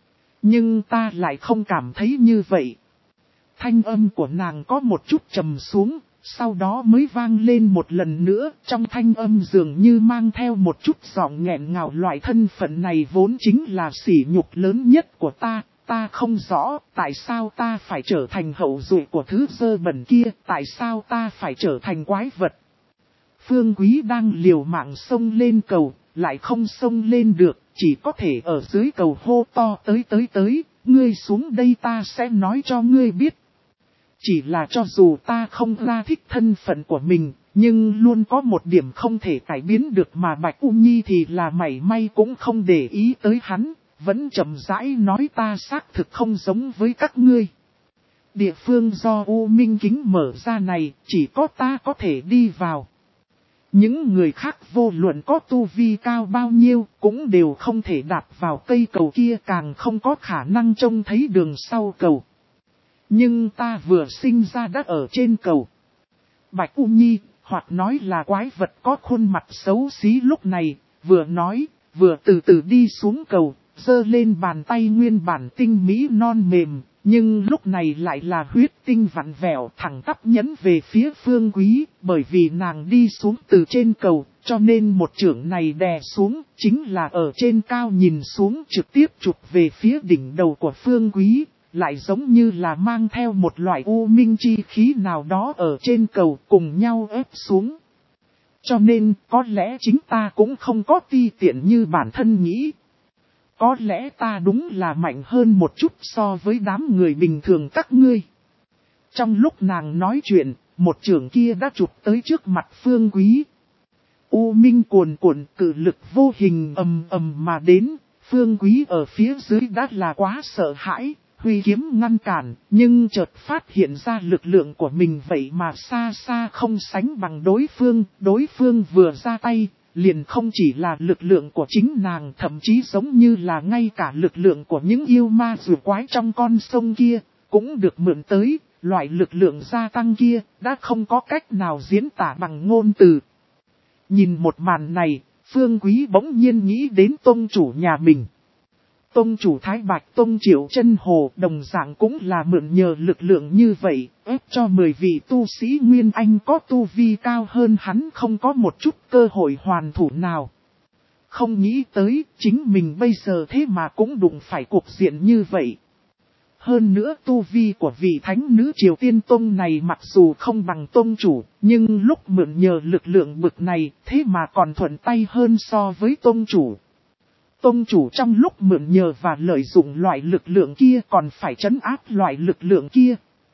Nhưng ta lại không cảm thấy như vậy. Thanh âm của nàng có một chút trầm xuống, sau đó mới vang lên một lần nữa, trong thanh âm dường như mang theo một chút giọng nghẹn ngào, loại thân phận này vốn chính là sỉ nhục lớn nhất của ta, ta không rõ tại sao ta phải trở thành hậu duệ của thứ dơ bẩn kia, tại sao ta phải trở thành quái vật. Phương Quý đang liều mạng xông lên cầu, lại không xông lên được, chỉ có thể ở dưới cầu hô to tới tới tới, ngươi xuống đây ta sẽ nói cho ngươi biết. Chỉ là cho dù ta không ra thích thân phận của mình, nhưng luôn có một điểm không thể cải biến được mà Bạch U Nhi thì là mảy may cũng không để ý tới hắn, vẫn chậm rãi nói ta xác thực không giống với các ngươi. Địa phương do U Minh Kính mở ra này, chỉ có ta có thể đi vào. Những người khác vô luận có tu vi cao bao nhiêu cũng đều không thể đạp vào cây cầu kia, càng không có khả năng trông thấy đường sau cầu. Nhưng ta vừa sinh ra đã ở trên cầu. Bạch U Nhi, hoặc nói là quái vật có khuôn mặt xấu xí lúc này, vừa nói, vừa từ từ đi xuống cầu, giơ lên bàn tay nguyên bản tinh mỹ non mềm, nhưng lúc này lại là huyết tinh vặn vẹo thẳng tắp nhấn về phía Phương Quý, bởi vì nàng đi xuống từ trên cầu, cho nên một chưởng này đè xuống, chính là ở trên cao nhìn xuống trực tiếp chụp về phía đỉnh đầu của Phương Quý. Lại giống như là mang theo một loại u minh chi khí nào đó ở trên cầu cùng nhau ép xuống. Cho nên có lẽ chính ta cũng không có ti tiện như bản thân nghĩ. Có lẽ ta đúng là mạnh hơn một chút so với đám người bình thường các ngươi. Trong lúc nàng nói chuyện, một chưởng kia đã chụp tới trước mặt Phương Quý. U minh cuồn cuộn, cự lực vô hình ầm ầm mà đến, Phương Quý ở phía dưới đã là quá sợ hãi. Huy kiếm ngăn cản, nhưng chợt phát hiện ra lực lượng của mình vậy mà xa xa không sánh bằng đối phương. Đối phương vừa ra tay, liền không chỉ là lực lượng của chính nàng, thậm chí giống như là ngay cả lực lượng của những yêu ma rùa quái trong con sông kia, cũng được mượn tới. Loại lực lượng gia tăng kia, đã không có cách nào diễn tả bằng ngôn từ. Nhìn một màn này, Phương Quý bỗng nhiên nghĩ đến tông chủ nhà mình. Tông chủ Thái Bạch Tông Triệu Chân Hồ đồng dạng cũng là mượn nhờ lực lượng như vậy, ép cho mười vị tu sĩ Nguyên Anh có tu vi cao hơn hắn không có một chút cơ hội hoàn thủ nào. Không nghĩ tới chính mình bây giờ thế mà cũng đụng phải cuộc diện như vậy. Hơn nữa tu vi của vị thánh nữ Triều Tiên Tông này mặc dù không bằng tông chủ, nhưng lúc mượn nhờ lực lượng bực này thế mà còn thuận tay hơn so với tông chủ. Tông chủ trong lúc mượn nhờ và lợi dụng loại lực lượng kia còn phải trấn áp loại lực lượng kia.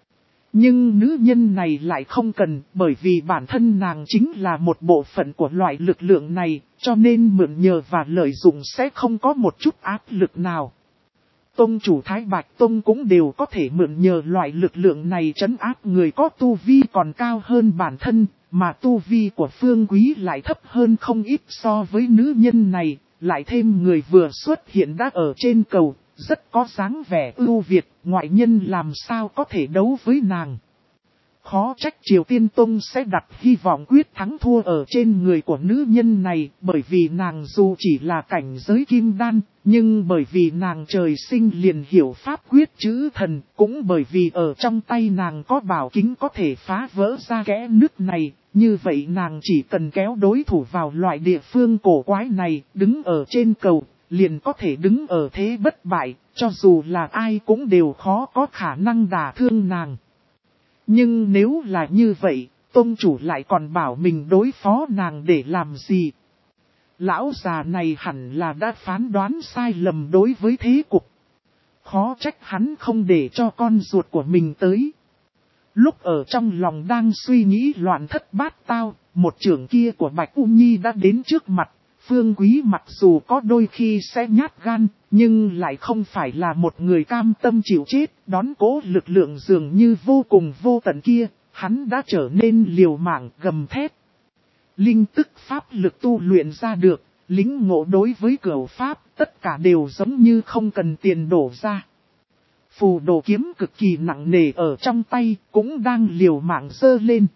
Nhưng nữ nhân này lại không cần, bởi vì bản thân nàng chính là một bộ phận của loại lực lượng này, cho nên mượn nhờ và lợi dụng sẽ không có một chút áp lực nào. Tông chủ Thái Bạch Tông cũng đều có thể mượn nhờ loại lực lượng này trấn áp người có tu vi còn cao hơn bản thân, mà tu vi của Phương Quý lại thấp hơn không ít so với nữ nhân này. Lại thêm người vừa xuất hiện đã ở trên cầu, rất có dáng vẻ ưu việt, ngoại nhân làm sao có thể đấu với nàng. Khó trách Triều Tiên Tông sẽ đặt hy vọng quyết thắng thua ở trên người của nữ nhân này, bởi vì nàng dù chỉ là cảnh giới kim đan, nhưng bởi vì nàng trời sinh liền hiểu pháp quyết chữ thần, cũng bởi vì ở trong tay nàng có bảo kính có thể phá vỡ ra kẽ nứt này. Như vậy nàng chỉ cần kéo đối thủ vào loại địa phương cổ quái này, đứng ở trên cầu, liền có thể đứng ở thế bất bại, cho dù là ai cũng đều khó có khả năng đả thương nàng. Nhưng nếu là như vậy, tông chủ lại còn bảo mình đối phó nàng để làm gì? Lão già này hẳn là đã phán đoán sai lầm đối với thế cục. Khó trách hắn không để cho con ruột của mình tới. Lúc ở trong lòng đang suy nghĩ loạn thất bát tao, một trưởng kia của Bạch U Nhi đã đến trước mặt. Phương Quý mặc dù có đôi khi sẽ nhát gan, nhưng lại không phải là một người cam tâm chịu chết, đón cố lực lượng dường như vô cùng vô tận kia, hắn đã trở nên liều mạng gầm thét. Linh tức pháp lực tu luyện ra được, lính ngộ đối với cửu pháp, tất cả đều giống như không cần tiền đổ ra. Phù đồ kiếm cực kỳ nặng nề ở trong tay, cũng đang liều mạng giơ lên.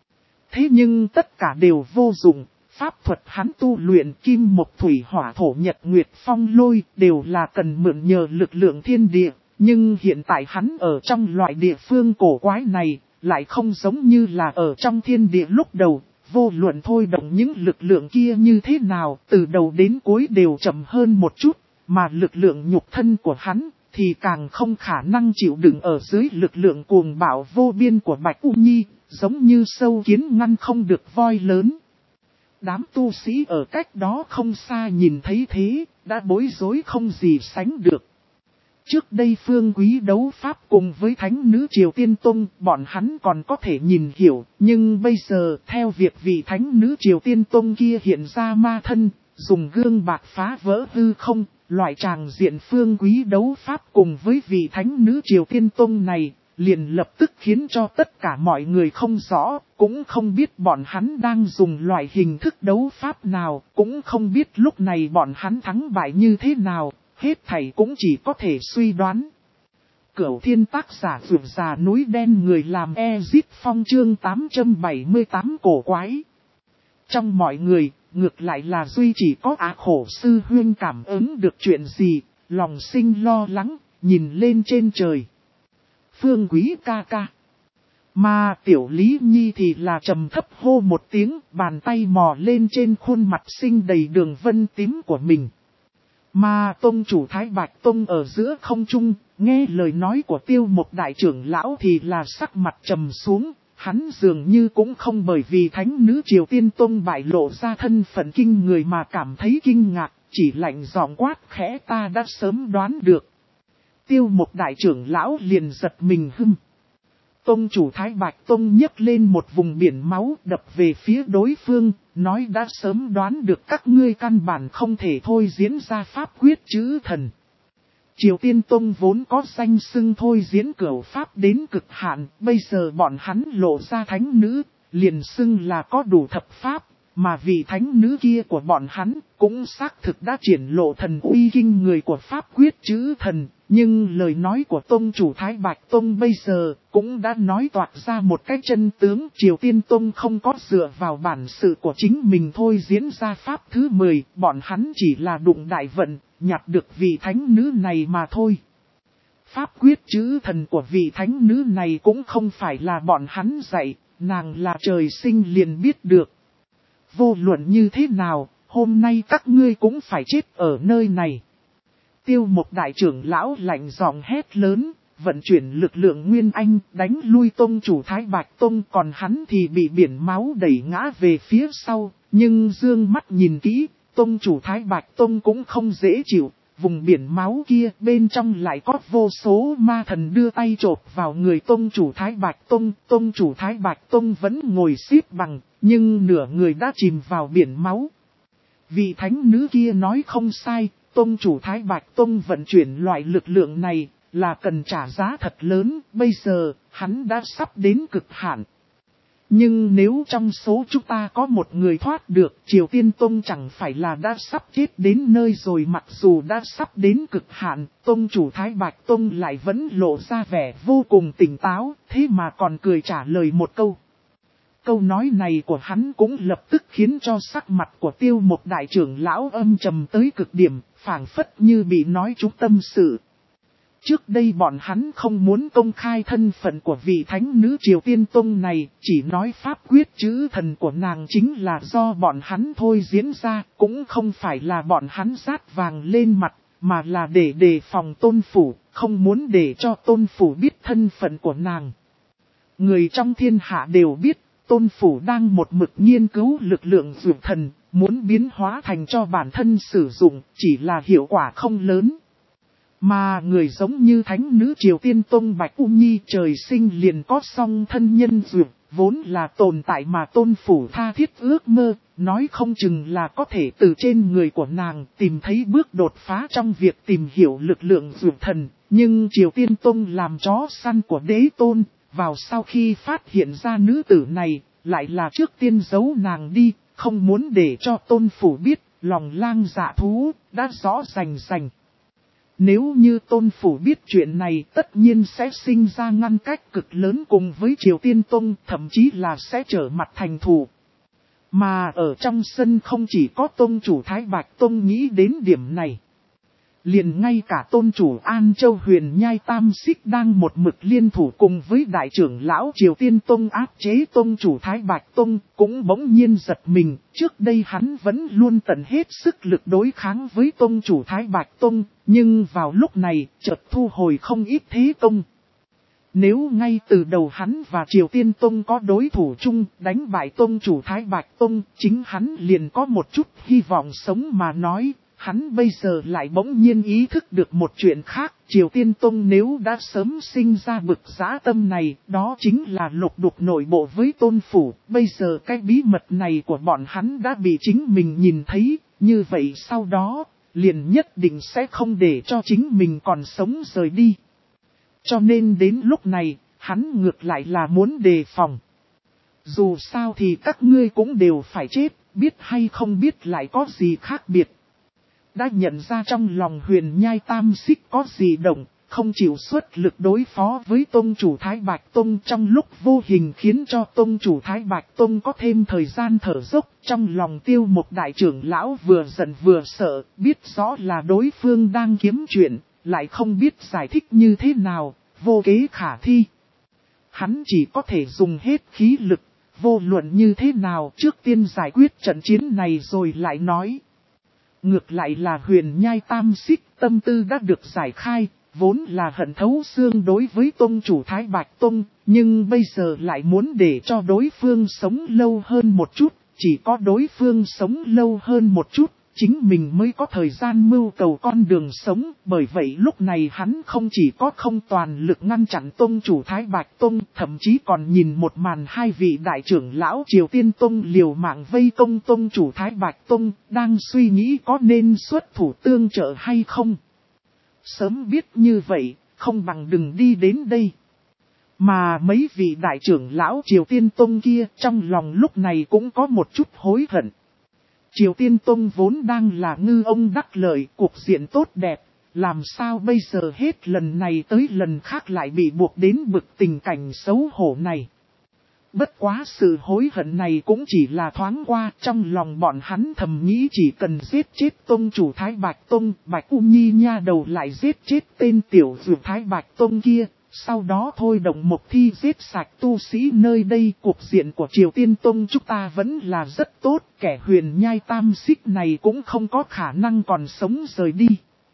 Thế nhưng tất cả đều vô dụng. Pháp thuật hắn tu luyện kim mộc thủy hỏa thổ nhật nguyệt phong lôi đều là cần mượn nhờ lực lượng thiên địa, nhưng hiện tại hắn ở trong loại địa phương cổ quái này, lại không giống như là ở trong thiên địa lúc đầu, vô luận thôi động những lực lượng kia như thế nào, từ đầu đến cuối đều chậm hơn một chút, mà lực lượng nhục thân của hắn thì càng không khả năng chịu đựng ở dưới lực lượng cuồng bạo vô biên của Bạch U Nhi, giống như sâu kiến ngăn không được voi lớn. Đám tu sĩ ở cách đó không xa nhìn thấy thế, đã bối rối không gì sánh được. Trước đây Phương Quý đấu pháp cùng với thánh nữ Triều Tiên Tông, bọn hắn còn có thể nhìn hiểu, nhưng bây giờ theo việc vị thánh nữ Triều Tiên Tông kia hiện ra ma thân, dùng gương bạc phá vỡ hư không, loại tràng diện Phương Quý đấu pháp cùng với vị thánh nữ Triều Tiên Tông này, liền lập tức khiến cho tất cả mọi người không rõ, cũng không biết bọn hắn đang dùng loại hình thức đấu pháp nào, cũng không biết lúc này bọn hắn thắng bại như thế nào, hết thảy cũng chỉ có thể suy đoán. Cửu thiên tác giả vượt già núi đen người làm Ezit Phong chương tám trăm bảy mươi tám cổ quái. Trong mọi người, ngược lại là duy chỉ có Á Khổ Sư Huyên cảm ứng được chuyện gì, lòng sinh lo lắng, nhìn lên trên trời. Phương Quý ca ca. Mà Tiểu Lý Nhi thì là trầm thấp hô một tiếng, bàn tay mò lên trên khuôn mặt xinh đầy đường vân tím của mình. Mà tông chủ Thái Bạch Tông ở giữa không trung, nghe lời nói của Tiêu Mộc đại trưởng lão thì là sắc mặt trầm xuống, hắn dường như cũng không bởi vì thánh nữ Triều Tiên Tông bại lộ ra thân phận kinh người mà cảm thấy kinh ngạc, chỉ lạnh giọng quát khẽ ta đã sớm đoán được. Tiêu Mộc đại trưởng lão liền giật mình hưng. Tông chủ Thái Bạch Tông nhấc lên một vùng biển máu đập về phía đối phương, nói đã sớm đoán được các ngươi căn bản không thể thôi diễn ra pháp quyết chữ thần. Triều Tiên Tông vốn có danh xưng thôi diễn cửu pháp đến cực hạn, bây giờ bọn hắn lộ ra thánh nữ, liền xưng là có đủ thập pháp, mà vị thánh nữ kia của bọn hắn cũng xác thực đã triển lộ thần uy kinh người của pháp quyết chữ thần. Nhưng lời nói của Tông chủ Thái Bạch Tông bây giờ cũng đã nói toạc ra một cái chân tướng Triều Tiên Tông không có dựa vào bản sự của chính mình thôi diễn ra pháp thứ mười, bọn hắn chỉ là đụng đại vận, nhặt được vị thánh nữ này mà thôi. Pháp quyết chữ thần của vị thánh nữ này cũng không phải là bọn hắn dạy, nàng là trời sinh liền biết được. Vô luận như thế nào, hôm nay các ngươi cũng phải chết ở nơi này. Tiêu Mộc đại trưởng lão lạnh giọng hét lớn, vận chuyển lực lượng Nguyên Anh đánh lui tông chủ Thái Bạch Tông, còn hắn thì bị biển máu đẩy ngã về phía sau, nhưng dương mắt nhìn kỹ, tông chủ Thái Bạch Tông cũng không dễ chịu, vùng biển máu kia bên trong lại có vô số ma thần đưa tay chộp vào người tông chủ Thái Bạch Tông, tông chủ Thái Bạch Tông vẫn ngồi xếp bằng, nhưng nửa người đã chìm vào biển máu. Vị thánh nữ kia nói không sai. Tông chủ Thái Bạch Tông vận chuyển loại lực lượng này là cần trả giá thật lớn, bây giờ hắn đã sắp đến cực hạn. Nhưng nếu trong số chúng ta có một người thoát được, Triều Tiên Tông chẳng phải là đã sắp chết đến nơi rồi. Mặc dù đã sắp đến cực hạn, Tông chủ Thái Bạch Tông lại vẫn lộ ra vẻ vô cùng tỉnh táo, thế mà còn cười trả lời một câu. Câu nói này của hắn cũng lập tức khiến cho sắc mặt của Tiêu Mộc đại trưởng lão âm trầm tới cực điểm, phảng phất như bị nói trúng tâm sự. Trước đây bọn hắn không muốn công khai thân phận của vị thánh nữ Triều Tiên Tông này, chỉ nói pháp quyết chữ thần của nàng chính là do bọn hắn thôi diễn ra, cũng không phải là bọn hắn sát vàng lên mặt, mà là để đề phòng Tôn Phủ, không muốn để cho Tôn Phủ biết thân phận của nàng. Người trong thiên hạ đều biết, Tôn Phủ đang một mực nghiên cứu lực lượng dược thần, muốn biến hóa thành cho bản thân sử dụng, chỉ là hiệu quả không lớn. Mà người giống như thánh nữ Triều Tiên Tông Bạch U Nhi trời sinh liền có song thân nhân dược, vốn là tồn tại mà Tôn Phủ tha thiết ước mơ, nói không chừng là có thể từ trên người của nàng tìm thấy bước đột phá trong việc tìm hiểu lực lượng dược thần. Nhưng Triều Tiên Tông làm chó săn của đế tôn, vào sau khi phát hiện ra nữ tử này, lại là trước tiên giấu nàng đi, không muốn để cho Tôn Phủ biết, lòng lang dạ thú, đã rõ rành rành. Nếu như Tôn Phủ biết chuyện này tất nhiên sẽ sinh ra ngăn cách cực lớn cùng với Triều Tiên Tông, thậm chí là sẽ trở mặt thành thù. Mà ở trong sân không chỉ có Tông chủ Thái Bạch Tông nghĩ đến điểm này. Liền ngay cả Tôn chủ An Châu Huyền Nhai Tam Xích đang một mực liên thủ cùng với đại trưởng lão Triều Tiên Tông áp chế Tông chủ Thái Bạch Tông cũng bỗng nhiên giật mình. Trước đây hắn vẫn luôn tận hết sức lực đối kháng với Tông chủ Thái Bạch Tông, nhưng vào lúc này chợt thu hồi không ít thế công. Nếu ngay từ đầu hắn và Triều Tiên Tông có đối thủ chung đánh bại Tông chủ Thái Bạch Tông, chính hắn liền có một chút hy vọng sống mà nói. Hắn bây giờ lại bỗng nhiên ý thức được một chuyện khác, Triều Tiên Tông nếu đã sớm sinh ra bực dã tâm này, đó chính là lục đục nội bộ với Tôn Phủ. Bây giờ cái bí mật này của bọn hắn đã bị chính mình nhìn thấy, như vậy sau đó, liền nhất định sẽ không để cho chính mình còn sống rời đi. Cho nên đến lúc này, hắn ngược lại là muốn đề phòng. Dù sao thì các ngươi cũng đều phải chết, biết hay không biết lại có gì khác biệt. Đã nhận ra trong lòng Huyền Nhai Tam Xích có gì động, không chịu xuất lực đối phó với Tông chủ Thái Bạch Tông trong lúc vô hình khiến cho Tông chủ Thái Bạch Tông có thêm thời gian thở dốc. Trong lòng Tiêu Một đại trưởng lão vừa giận vừa sợ, biết rõ là đối phương đang kiếm chuyện, lại không biết giải thích như thế nào, vô kế khả thi. Hắn chỉ có thể dùng hết khí lực, vô luận như thế nào trước tiên giải quyết trận chiến này rồi lại nói. Ngược lại là Huyền Nhai Tam Xích tâm tư đã được giải khai, vốn là hận thấu xương đối với Tông chủ Thái Bạch Tông, nhưng bây giờ lại muốn để cho đối phương sống lâu hơn một chút, chỉ có đối phương sống lâu hơn một chút, chính mình mới có thời gian mưu cầu con đường sống, bởi vậy lúc này hắn không chỉ có không toàn lực ngăn chặn Tông chủ Thái Bạch Tông, thậm chí còn nhìn một màn hai vị đại trưởng lão Triều Tiên Tông liều mạng vây công Tông chủ Thái Bạch Tông, đang suy nghĩ có nên xuất thủ tương trợ hay không. Sớm biết như vậy, không bằng đừng đi đến đây. Mà mấy vị đại trưởng lão Triều Tiên Tông kia trong lòng lúc này cũng có một chút hối hận. Triều Tiên Tông vốn đang là ngư ông đắc lợi, cuộc diện tốt đẹp, làm sao bây giờ hết lần này tới lần khác lại bị buộc đến bực tình cảnh xấu hổ này. Bất quá sự hối hận này cũng chỉ là thoáng qua, trong lòng bọn hắn thầm nghĩ chỉ cần giết chết Tông chủ Thái Bạch Tông, Bạch U Nhi nha đầu lại giết chết tên tiểu dược Thái Bạch Tông kia. Sau đó thôi động một thi giết sạch tu sĩ nơi đây, cuộc diện của Triều Tiên Tông chúng ta vẫn là rất tốt, kẻ Huyền Nhai Tam Xích này cũng không có khả năng còn sống rời đi.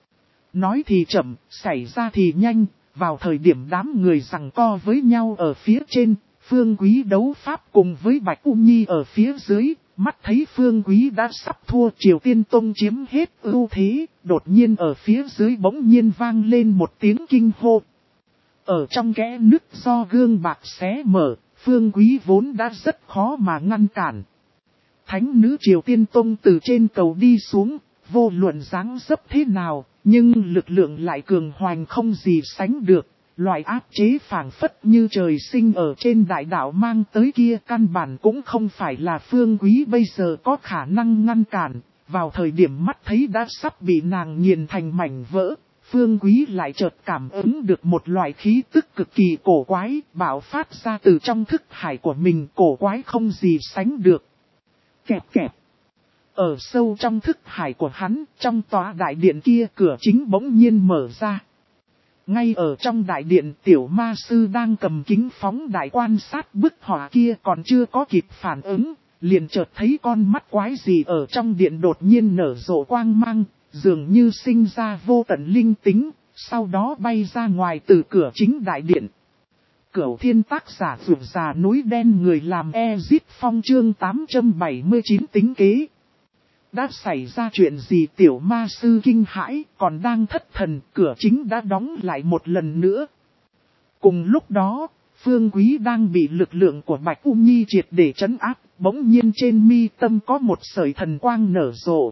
Nói thì chậm, xảy ra thì nhanh, vào thời điểm đám người giằng co với nhau ở phía trên, Phương Quý đấu pháp cùng với Bạch U Nhi ở phía dưới, mắt thấy Phương Quý đã sắp thua Triều Tiên Tông chiếm hết ưu thế, đột nhiên ở phía dưới bỗng nhiên vang lên một tiếng kinh hô. Ở trong kẽ nứt do gương bạc xé mở, Phương Quý vốn đã rất khó mà ngăn cản. Thánh nữ Triều Tiên Tông từ trên cầu đi xuống, vô luận dáng dấp thế nào, nhưng lực lượng lại cường hoành không gì sánh được. Loại áp chế phảng phất như trời sinh ở trên đại đạo mang tới kia căn bản cũng không phải là Phương Quý bây giờ có khả năng ngăn cản. Vào thời điểm mắt thấy đã sắp bị nàng nghiền thành mảnh vỡ. Phương Quý lại chợt cảm ứng được một loại khí tức cực kỳ cổ quái, bạo phát ra từ trong thức hải của mình, cổ quái không gì sánh được. Kẹp kẹp. Ở sâu trong thức hải của hắn, trong tòa đại điện kia cửa chính bỗng nhiên mở ra. Ngay ở trong đại điện tiểu ma sư đang cầm kính phóng đại quan sát bức họa kia còn chưa có kịp phản ứng, liền chợt thấy con mắt quái gì ở trong điện đột nhiên nở rộ quang mang, dường như sinh ra vô tận linh tính, sau đó bay ra ngoài từ cửa chính đại điện. Cửu thiên tác giả vượt già núi đen người làm Ezit Phong chương tám trăm bảy mươi chín tính kế. Đã xảy ra chuyện gì tiểu ma sư kinh hãi, còn đang thất thần, cửa chính đã đóng lại một lần nữa. Cùng lúc đó, Phương Quý đang bị lực lượng của Bạch U Nhi triệt để trấn áp, bỗng nhiên trên mi tâm có một sợi thần quang nở rộ.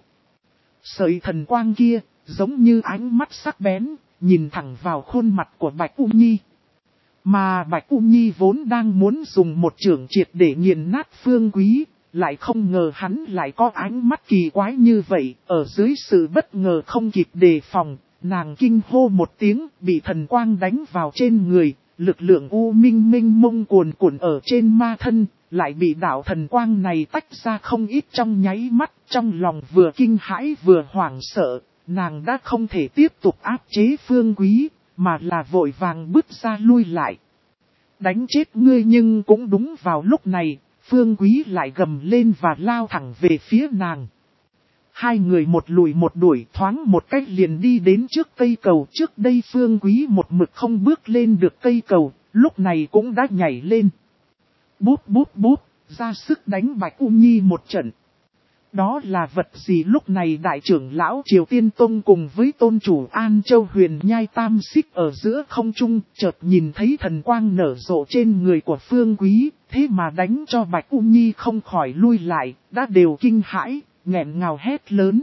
Sợi thần quang kia, giống như ánh mắt sắc bén, nhìn thẳng vào khuôn mặt của Bạch U Nhi. Mà Bạch U Nhi vốn đang muốn dùng một chưởng triệt để nghiền nát Phương Quý, lại không ngờ hắn lại có ánh mắt kỳ quái như vậy, ở dưới sự bất ngờ không kịp đề phòng, nàng kinh hô một tiếng, bị thần quang đánh vào trên người, lực lượng u minh minh mông cuồn cuộn ở trên ma thân, lại bị đạo thần quang này tách ra không ít trong nháy mắt, trong lòng vừa kinh hãi vừa hoảng sợ, nàng đã không thể tiếp tục áp chế Phương Quý, mà là vội vàng bước ra lui lại. Đánh chết ngươi, nhưng cũng đúng vào lúc này, Phương Quý lại gầm lên và lao thẳng về phía nàng. Hai người một lùi một đuổi, thoáng một cách liền đi đến trước cây cầu. Trước đây Phương Quý một mực không bước lên được cây cầu, lúc này cũng đã nhảy lên. Bút bút bút, ra sức đánh Bạch U Nhi một trận. Đó là vật gì? Lúc này đại trưởng lão Triều Tiên Tông cùng với tôn chủ An Châu Huyền Nhai Tam Xích ở giữa không trung, chợt nhìn thấy thần quang nở rộ trên người của Phương Quý, thế mà đánh cho Bạch U Nhi không khỏi lui lại, đã đều kinh hãi, nghẹn ngào hét lớn.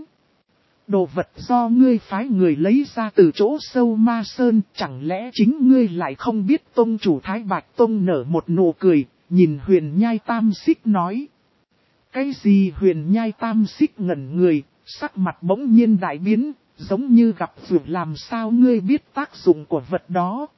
Đồ vật do ngươi phái người lấy ra từ chỗ sâu ma sơn, chẳng lẽ chính ngươi lại không biết? Tông chủ Thái Bạch Tông nở một nụ cười, nhìn Huyền Nhai Tam Xích nói. Cái gì? Huyền Nhai Tam Xích ngẩn người, sắc mặt bỗng nhiên đại biến, giống như gặp vượt. Làm sao ngươi biết tác dụng của vật đó?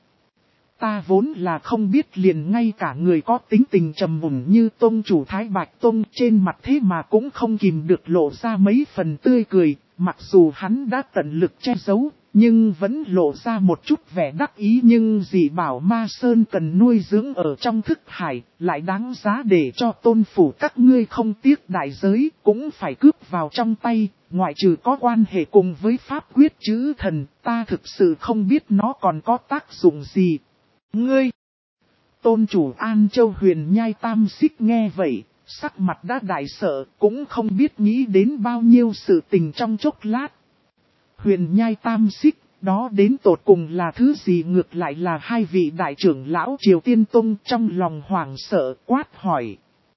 Ta vốn là không biết, liền ngay cả người có tính tình trầm mùn như tông chủ Thái Bạch Tông trên mặt thế mà cũng không kìm được lộ ra mấy phần tươi cười, mặc dù hắn đã tận lực che giấu, nhưng vẫn lộ ra một chút vẻ đắc ý. Nhưng dị bảo ma sơn cần nuôi dưỡng ở trong thức hải, lại đáng giá để cho tôn phủ các ngươi không tiếc đại giới, cũng phải cướp vào trong tay, ngoại trừ có quan hệ cùng với pháp quyết chữ thần, ta thực sự không biết nó còn có tác dụng gì. Ngươi! Tôn chủ An Châu Huyền Nhai Tam Xích nghe vậy, sắc mặt đã đại sợ, cũng không biết nghĩ đến bao nhiêu sự tình trong chốc lát. Huyền Nhai Tam Xích, đó đến tột cùng là thứ gì? Ngược lại là hai vị đại trưởng lão Triều Tiên Tông trong lòng hoảng sợ quát hỏi.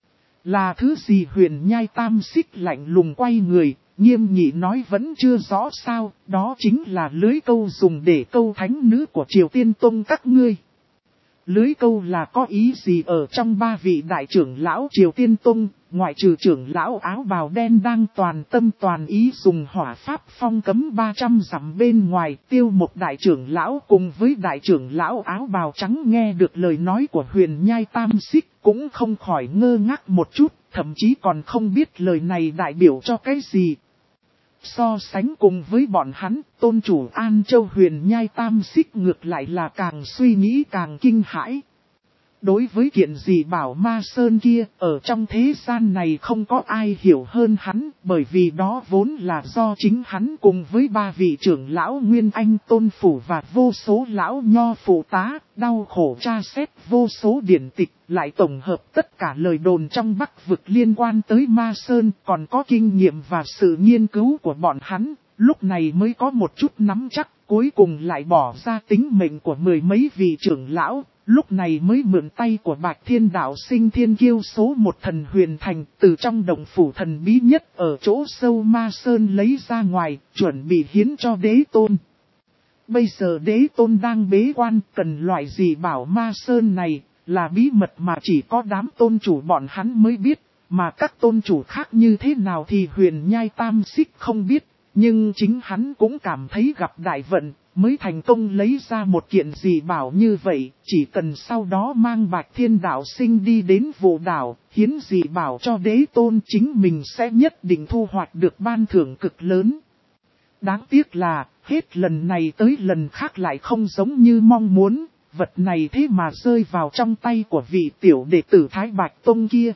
Là thứ gì? Huyền Nhai Tam Xích lạnh lùng quay người, nghiêm nghị nói vẫn chưa rõ sao, đó chính là lưới câu dùng để câu thánh nữ của Triều Tiên Tông các ngươi. Lưới câu là có ý gì? Ở trong ba vị đại trưởng lão Triều Tiên Tông, ngoại trừ trưởng lão áo bào đen đang toàn tâm toàn ý dùng hỏa pháp phong cấm ba trăm dặm bên ngoài, Tiêu một đại trưởng lão cùng với đại trưởng lão áo bào trắng nghe được lời nói của Huyền Nhai Tam Xích cũng không khỏi ngơ ngác một chút, thậm chí còn không biết lời này đại biểu cho cái gì. So sánh cùng với bọn hắn, tôn chủ An Châu Huyền Nhai Tam Xích ngược lại là càng suy nghĩ càng kinh hãi. Đối với kiện gì bảo ma sơn kia, ở trong thế gian này không có ai hiểu hơn hắn, bởi vì đó vốn là do chính hắn cùng với ba vị trưởng lão Nguyên Anh Tôn Phủ và vô số lão nho phụ tá, đau khổ tra xét vô số điển tịch, lại tổng hợp tất cả lời đồn trong Bắc vực liên quan tới ma sơn, còn có kinh nghiệm và sự nghiên cứu của bọn hắn, lúc này mới có một chút nắm chắc, cuối cùng lại bỏ ra tính mệnh của mười mấy vị trưởng lão. Lúc này mới mượn tay của Bạch Thiên Đạo Sinh Thiên Kiêu số một thần huyền thành, từ trong động phủ thần bí nhất ở chỗ sâu ma sơn lấy ra ngoài, chuẩn bị hiến cho đế tôn. Bây giờ đế tôn đang bế quan, cần loại gì bảo ma sơn này, là bí mật mà chỉ có đám tôn chủ bọn hắn mới biết, mà các tôn chủ khác như thế nào thì Huyền Nhai Tam Xích không biết, nhưng chính hắn cũng cảm thấy gặp đại vận. Mới thành công lấy ra một kiện dị bảo như vậy, chỉ cần sau đó mang Bạch Thiên Đạo Sinh đi đến Vũ Đảo, hiến dị bảo cho đế tôn, chính mình sẽ nhất định thu hoạch được ban thưởng cực lớn. Đáng tiếc là, Hết lần này tới lần khác lại không giống như mong muốn, vật này thế mà rơi vào trong tay của vị tiểu đệ tử Thái Bạch Tông kia.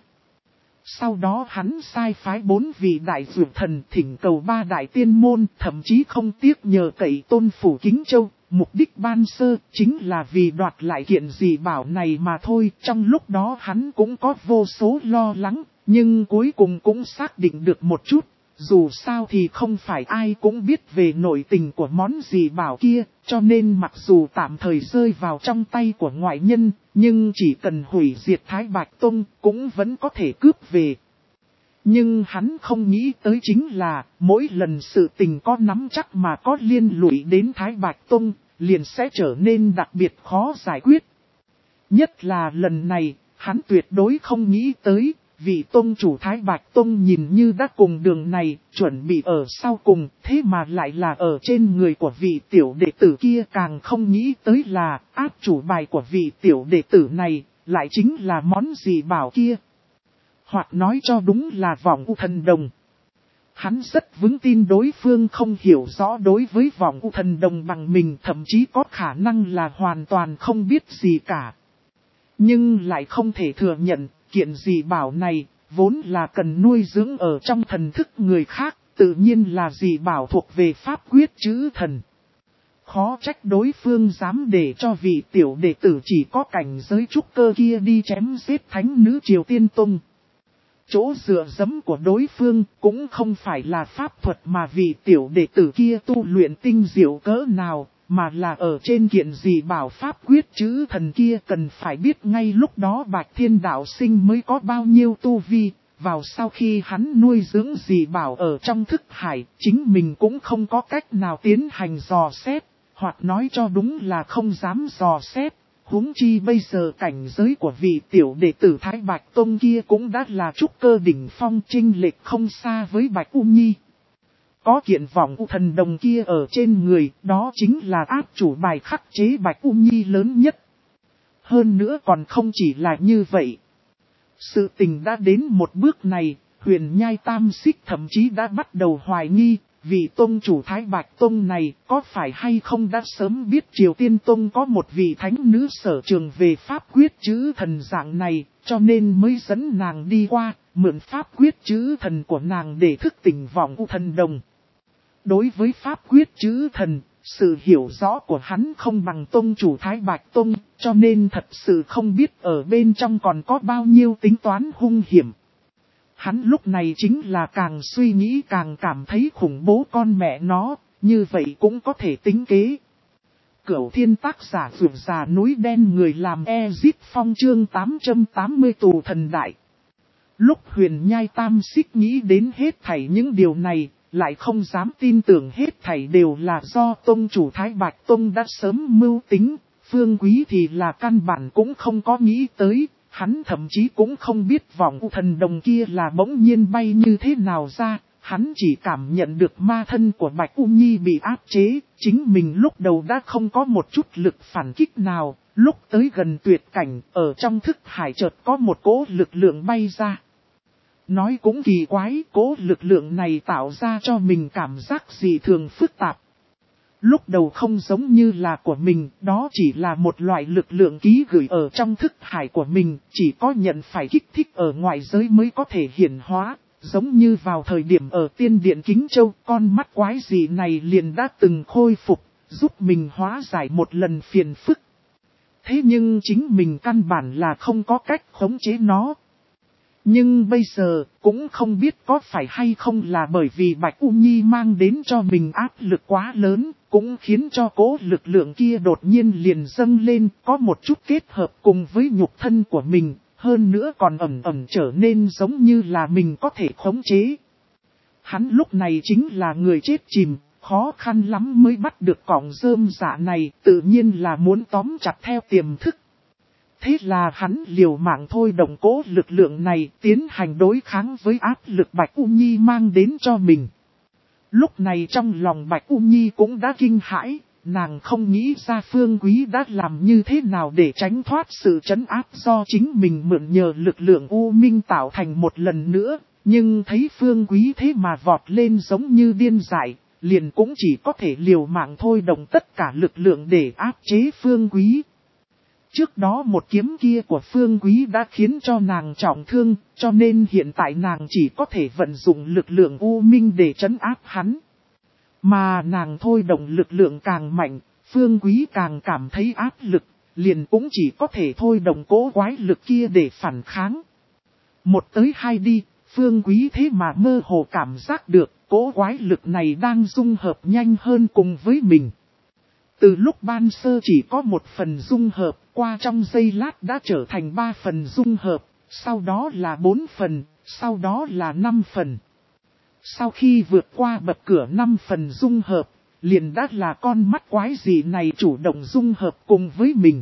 Sau đó hắn sai phái bốn vị đại dược thần thỉnh cầu ba đại tiên môn, thậm chí không tiếc nhờ cậy Tôn Phủ Kính Châu. Mục đích ban sơ chính là vì đoạt lại kiện dị bảo này mà thôi. Trong lúc đó hắn cũng có vô số lo lắng, nhưng cuối cùng cũng xác định được một chút. Dù sao thì không phải ai cũng biết về nội tình của món dị bảo kia, cho nên mặc dù tạm thời rơi vào trong tay của ngoại nhân, nhưng chỉ cần hủy diệt Thái Bạch Tông cũng vẫn có thể cướp về. Nhưng hắn không nghĩ tới chính là, mỗi lần sự tình có nắm chắc mà có liên lụy đến Thái Bạch Tông, liền sẽ trở nên đặc biệt khó giải quyết. Nhất là lần này, hắn tuyệt đối không nghĩ tới, vị tông chủ Thái Bạch Tông nhìn như đã cùng đường này, chuẩn bị ở sau cùng, thế mà lại là ở trên người của vị tiểu đệ tử kia. Càng không nghĩ tới là, áp chủ bài của vị tiểu đệ tử này, lại chính là món dị bảo kia. Hoặc nói cho đúng là vọng u thần đồng. Hắn rất vững tin đối phương không hiểu rõ đối với vọng u thần đồng bằng mình, thậm chí có khả năng là hoàn toàn không biết gì cả. Nhưng lại không thể thừa nhận, kiện dị bảo này, vốn là cần nuôi dưỡng ở trong thần thức người khác, tự nhiên là dị bảo thuộc về pháp quyết chữ thần. Khó trách đối phương dám để cho vị tiểu đệ tử chỉ có cảnh giới trúc cơ kia đi chém giết thánh nữ Triều Tiên Tông. Chỗ dựa dẫm của đối phương cũng không phải là pháp thuật mà vị tiểu đệ tử kia tu luyện tinh diệu cỡ nào, mà là ở trên kiện dị bảo pháp quyết chữ thần kia. Cần phải biết ngay lúc đó Bạch Thiên Đạo Sinh mới có bao nhiêu tu vi, vào sau khi hắn nuôi dưỡng dị bảo ở trong thức hải, chính mình cũng không có cách nào tiến hành dò xét, hoặc nói cho đúng là không dám dò xét. Huống chi bây giờ cảnh giới của vị tiểu đệ tử Thái Bạch Tông kia cũng đã là trúc cơ đỉnh phong, chênh lệch không xa với Bạch U Nhi. Có kiện vọng u thần đồng kia ở trên người, đó chính là áp chủ bài khắc chế Bạch U Nhi lớn nhất. Hơn nữa còn không chỉ là như vậy. Sự tình đã đến một bước này, Huyền Nhai Tam Xích thậm chí đã bắt đầu hoài nghi, vị tông chủ Thái Bạch Tông này có phải hay không đã sớm biết Triều Tiên Tông có một vị thánh nữ sở trường về pháp quyết chữ thần dạng này, cho nên mới dẫn nàng đi qua, mượn pháp quyết chữ thần của nàng để thức tỉnh vọng u thần đồng. Đối với pháp quyết chữ thần, sự hiểu rõ của hắn không bằng tông chủ Thái Bạch Tông, cho nên thật sự không biết ở bên trong còn có bao nhiêu tính toán hung hiểm. Hắn lúc này chính là càng suy nghĩ càng cảm thấy khủng bố con mẹ nó, như vậy cũng có thể tính kế. Cửu Thiên tác giả vượt già núi đen người làm Ezit Phong chương tám trăm tám mươi tù thần đại. Lúc Huyền Nhai Tam Xích nghĩ đến hết thảy những điều này, lại không dám tin tưởng hết thảy đều là do tông chủ Thái Bạch Tông đã sớm mưu tính, Phương Quý thì là căn bản cũng không có nghĩ tới. Hắn thậm chí cũng không biết vọng u thần đồng kia là bỗng nhiên bay như thế nào ra, hắn chỉ cảm nhận được ma thân của Bạch U Nhi bị áp chế, chính mình lúc đầu đã không có một chút lực phản kích nào, lúc tới gần tuyệt cảnh, ở trong thức hải chợt có một cỗ lực lượng bay ra. Nói cũng kỳ quái, cỗ lực lượng này tạo ra cho mình cảm giác dị thường phức tạp. Lúc đầu không giống như là của mình, đó chỉ là một loại lực lượng ký gửi ở trong thức hải của mình, chỉ có nhận phải kích thích ở ngoại giới mới có thể hiển hóa, giống như vào thời điểm ở tiên điện Kính Châu, con mắt quái dị này liền đã từng khôi phục, giúp mình hóa giải một lần phiền phức. Thế nhưng chính mình căn bản là không có cách khống chế nó. Nhưng bây giờ, cũng không biết có phải hay không là bởi vì Bạch U Nhi mang đến cho mình áp lực quá lớn, cũng khiến cho cố lực lượng kia đột nhiên liền dâng lên, có một chút kết hợp cùng với nhục thân của mình, hơn nữa còn ẩn ẩn trở nên giống như là mình có thể khống chế. Hắn lúc này chính là người chết chìm, khó khăn lắm mới bắt được cọng rơm dạ này, tự nhiên là muốn tóm chặt theo tiềm thức. Thế là hắn liều mạng thôi động cố lực lượng này tiến hành đối kháng với áp lực Bạch U Nhi mang đến cho mình. Lúc này trong lòng Bạch U Nhi cũng đã kinh hãi, nàng không nghĩ ra Phương Quý đã làm như thế nào để tránh thoát sự trấn áp do chính mình mượn nhờ lực lượng U Minh tạo thành một lần nữa, nhưng thấy Phương Quý thế mà vọt lên giống như điên dại, liền cũng chỉ có thể liều mạng thôi động tất cả lực lượng để áp chế Phương Quý. Trước đó một kiếm kia của Phương Quý đã khiến cho nàng trọng thương, cho nên hiện tại nàng chỉ có thể vận dụng lực lượng U Minh để trấn áp hắn. Mà nàng thôi động lực lượng càng mạnh, Phương Quý càng cảm thấy áp lực, liền cũng chỉ có thể thôi động cỗ quái lực kia để phản kháng. Một tới hai đi, Phương Quý thế mà mơ hồ cảm giác được cỗ quái lực này đang dung hợp nhanh hơn cùng với mình. Từ lúc ban sơ chỉ có một phần dung hợp, qua trong giây lát đã trở thành ba phần dung hợp, sau đó là bốn phần, sau đó là năm phần. Sau khi vượt qua bậc cửa năm phần dung hợp, liền đã là con mắt quái dị này chủ động dung hợp cùng với mình.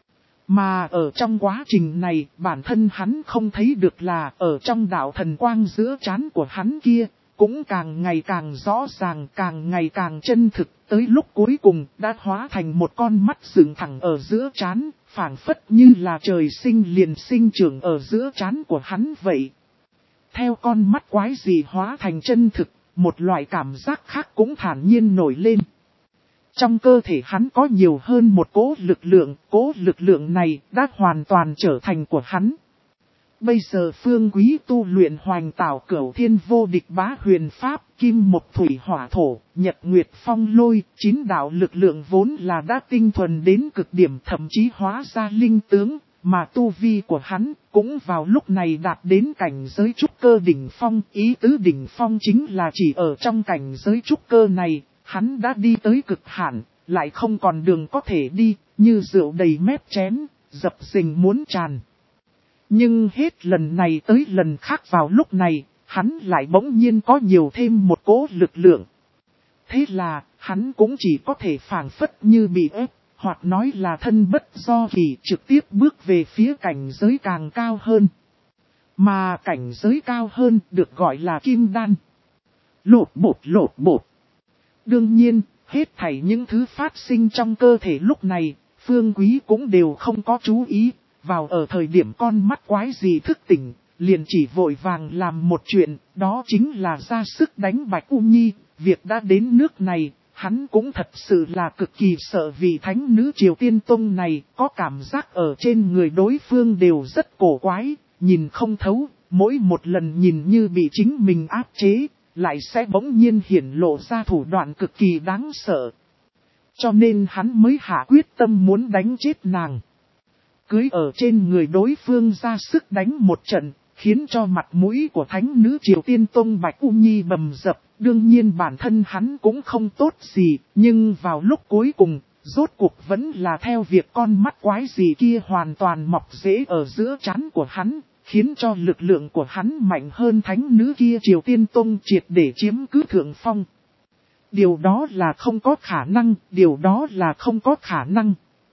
Mà ở trong quá trình này, bản thân hắn không thấy được là ở trong đạo thần quang giữa trán của hắn kia, cũng càng ngày càng rõ ràng, càng ngày càng chân thực, tới lúc cuối cùng đã hóa thành một con mắt dựng thẳng ở giữa trán, phảng phất như là trời sinh liền sinh trưởng ở giữa trán của hắn vậy. Theo con mắt quái dị hóa thành chân thực, một loại cảm giác khác cũng thản nhiên nổi lên. Trong cơ thể hắn có nhiều hơn một cỗ lực lượng, cỗ lực lượng này đã hoàn toàn trở thành của hắn. Bây giờ Phương Quý tu luyện Hoành Tảo Cửu Thiên Vô Địch Bá Huyền Pháp, Kim Mộc Thủy Hỏa Thổ, Nhật Nguyệt Phong Lôi, chín đạo lực lượng vốn là đã tinh thuần đến cực điểm, thậm chí hóa ra linh tướng, mà tu vi của hắn cũng vào lúc này đạt đến cảnh giới trúc cơ đỉnh phong. Ý tứ đỉnh phong chính là chỉ ở trong cảnh giới trúc cơ này, hắn đã đi tới cực hạn, lại không còn đường có thể đi, như rượu đầy mép chén, dập dình muốn tràn. Nhưng hết lần này tới lần khác vào lúc này, hắn lại bỗng nhiên có nhiều thêm một cỗ lực lượng. Thế là, hắn cũng chỉ có thể phảng phất như bị ép, hoặc nói là thân bất do kỳ, trực tiếp bước về phía cảnh giới càng cao hơn. Mà cảnh giới cao hơn được gọi là kim đan. Lột bột lột bột. Đương nhiên, hết thảy những thứ phát sinh trong cơ thể lúc này, Phương Quý cũng đều không có chú ý. Vào ở thời điểm con mắt quái gì thức tỉnh, liền chỉ vội vàng làm một chuyện, đó chính là ra sức đánh Bạch U Nhi. Việc đã đến nước này, hắn cũng thật sự là cực kỳ sợ vì thánh nữ Triều Tiên Tông này, có cảm giác ở trên người đối phương đều rất cổ quái, nhìn không thấu, mỗi một lần nhìn như bị chính mình áp chế, lại sẽ bỗng nhiên hiển lộ ra thủ đoạn cực kỳ đáng sợ. Cho nên hắn mới hạ quyết tâm muốn đánh chết nàng. Cưới ở trên người đối phương ra sức đánh một trận, khiến cho mặt mũi của thánh nữ Triều Tiên Tông Bạch U Nhi bầm dập. Đương nhiên bản thân hắn cũng không tốt gì, nhưng vào lúc cuối cùng, rốt cuộc vẫn là theo việc con mắt quái gì kia hoàn toàn mọc rễ ở giữa trán của hắn, khiến cho lực lượng của hắn mạnh hơn thánh nữ kia Triều Tiên Tông triệt để chiếm cứ thượng phong. Điều đó là không có khả năng, điều đó là không có khả năng.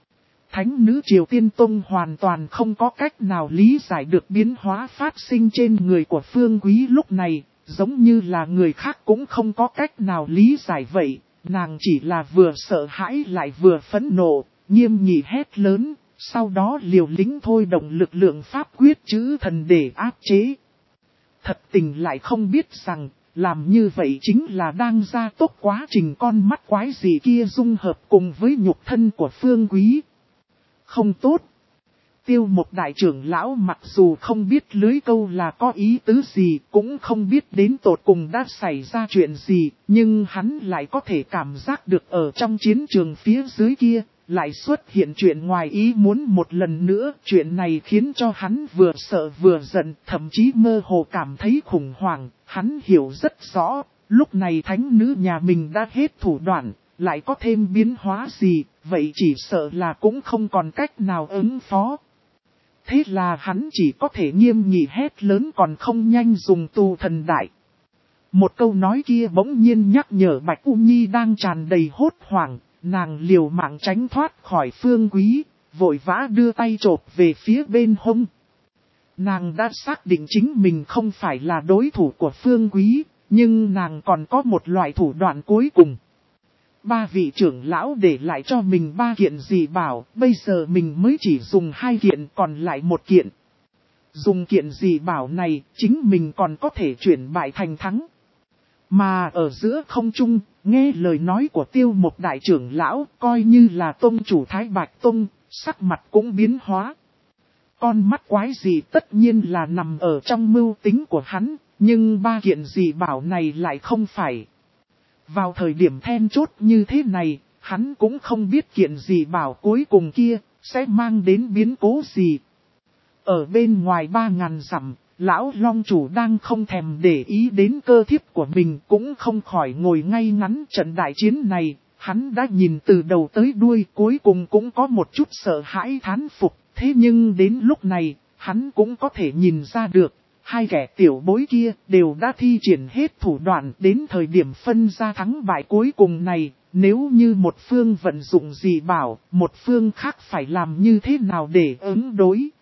Thánh nữ Triều Tiên Tông hoàn toàn không có cách nào lý giải được biến hóa phát sinh trên người của Phương Quý lúc này, giống như là người khác cũng không có cách nào lý giải vậy. Nàng chỉ là vừa sợ hãi lại vừa phẫn nộ, nghiêm nghị hét lớn, sau đó liều lĩnh thôi động lực lượng pháp quyết chữ thần để áp chế. Thật tình lại không biết rằng, làm như vậy chính là đang gia tốc quá trình con mắt quái gì kia dung hợp cùng với nhục thân của Phương Quý. Không tốt. Tiêu Mộc đại trưởng lão mặc dù không biết lưới câu là có ý tứ gì, cũng không biết đến tột cùng đã xảy ra chuyện gì, nhưng hắn lại có thể cảm giác được ở trong chiến trường phía dưới kia, lại xuất hiện chuyện ngoài ý muốn một lần nữa. Chuyện này khiến cho hắn vừa sợ vừa giận, thậm chí mơ hồ cảm thấy khủng hoảng. Hắn hiểu rất rõ, lúc này thánh nữ nhà mình đã hết thủ đoạn, lại có thêm biến hóa gì, vậy chỉ sợ là cũng không còn cách nào ứng phó. Thế là hắn chỉ có thể nghiêm nghị hét lớn còn không nhanh dùng tu thần đại. Một câu nói kia bỗng nhiên nhắc nhở Bạch U Nhi đang tràn đầy hốt hoảng, nàng liều mạng tránh thoát khỏi Phương Quý, vội vã đưa tay chộp về phía bên hông. Nàng đã xác định chính mình không phải là đối thủ của Phương Quý, nhưng nàng còn có một loại thủ đoạn cuối cùng. Ba vị trưởng lão để lại cho mình ba kiện dị bảo, bây giờ mình mới chỉ dùng hai kiện còn lại một kiện. Dùng kiện dị bảo này, chính mình còn có thể chuyển bại thành thắng. Mà ở giữa không trung, Nghe lời nói của Tiêu Một đại trưởng lão, coi như là tông chủ Thái Bạch Tông, sắc mặt cũng biến hóa. Con mắt quái gì tất nhiên là nằm ở trong mưu tính của hắn, nhưng ba kiện dị bảo này lại không phải. Vào thời điểm then chốt như thế này, hắn cũng không biết kiện dị bảo cuối cùng kia sẽ mang đến biến cố gì. Ở bên ngoài ba ngàn dặm, lão long chủ đang không thèm để ý đến cơ thiếp của mình, cũng không khỏi ngồi ngay ngắn. Trận đại chiến này, hắn đã nhìn từ đầu tới đuôi, cuối cùng cũng có một chút sợ hãi thán phục. Thế nhưng đến lúc này, hắn cũng có thể nhìn ra được, hai kẻ tiểu bối kia đều đã thi triển hết thủ đoạn. Đến thời điểm phân ra thắng bại cuối cùng này, nếu như một phương vận dụng dị bảo, một phương khác phải làm như thế nào để ứng đối.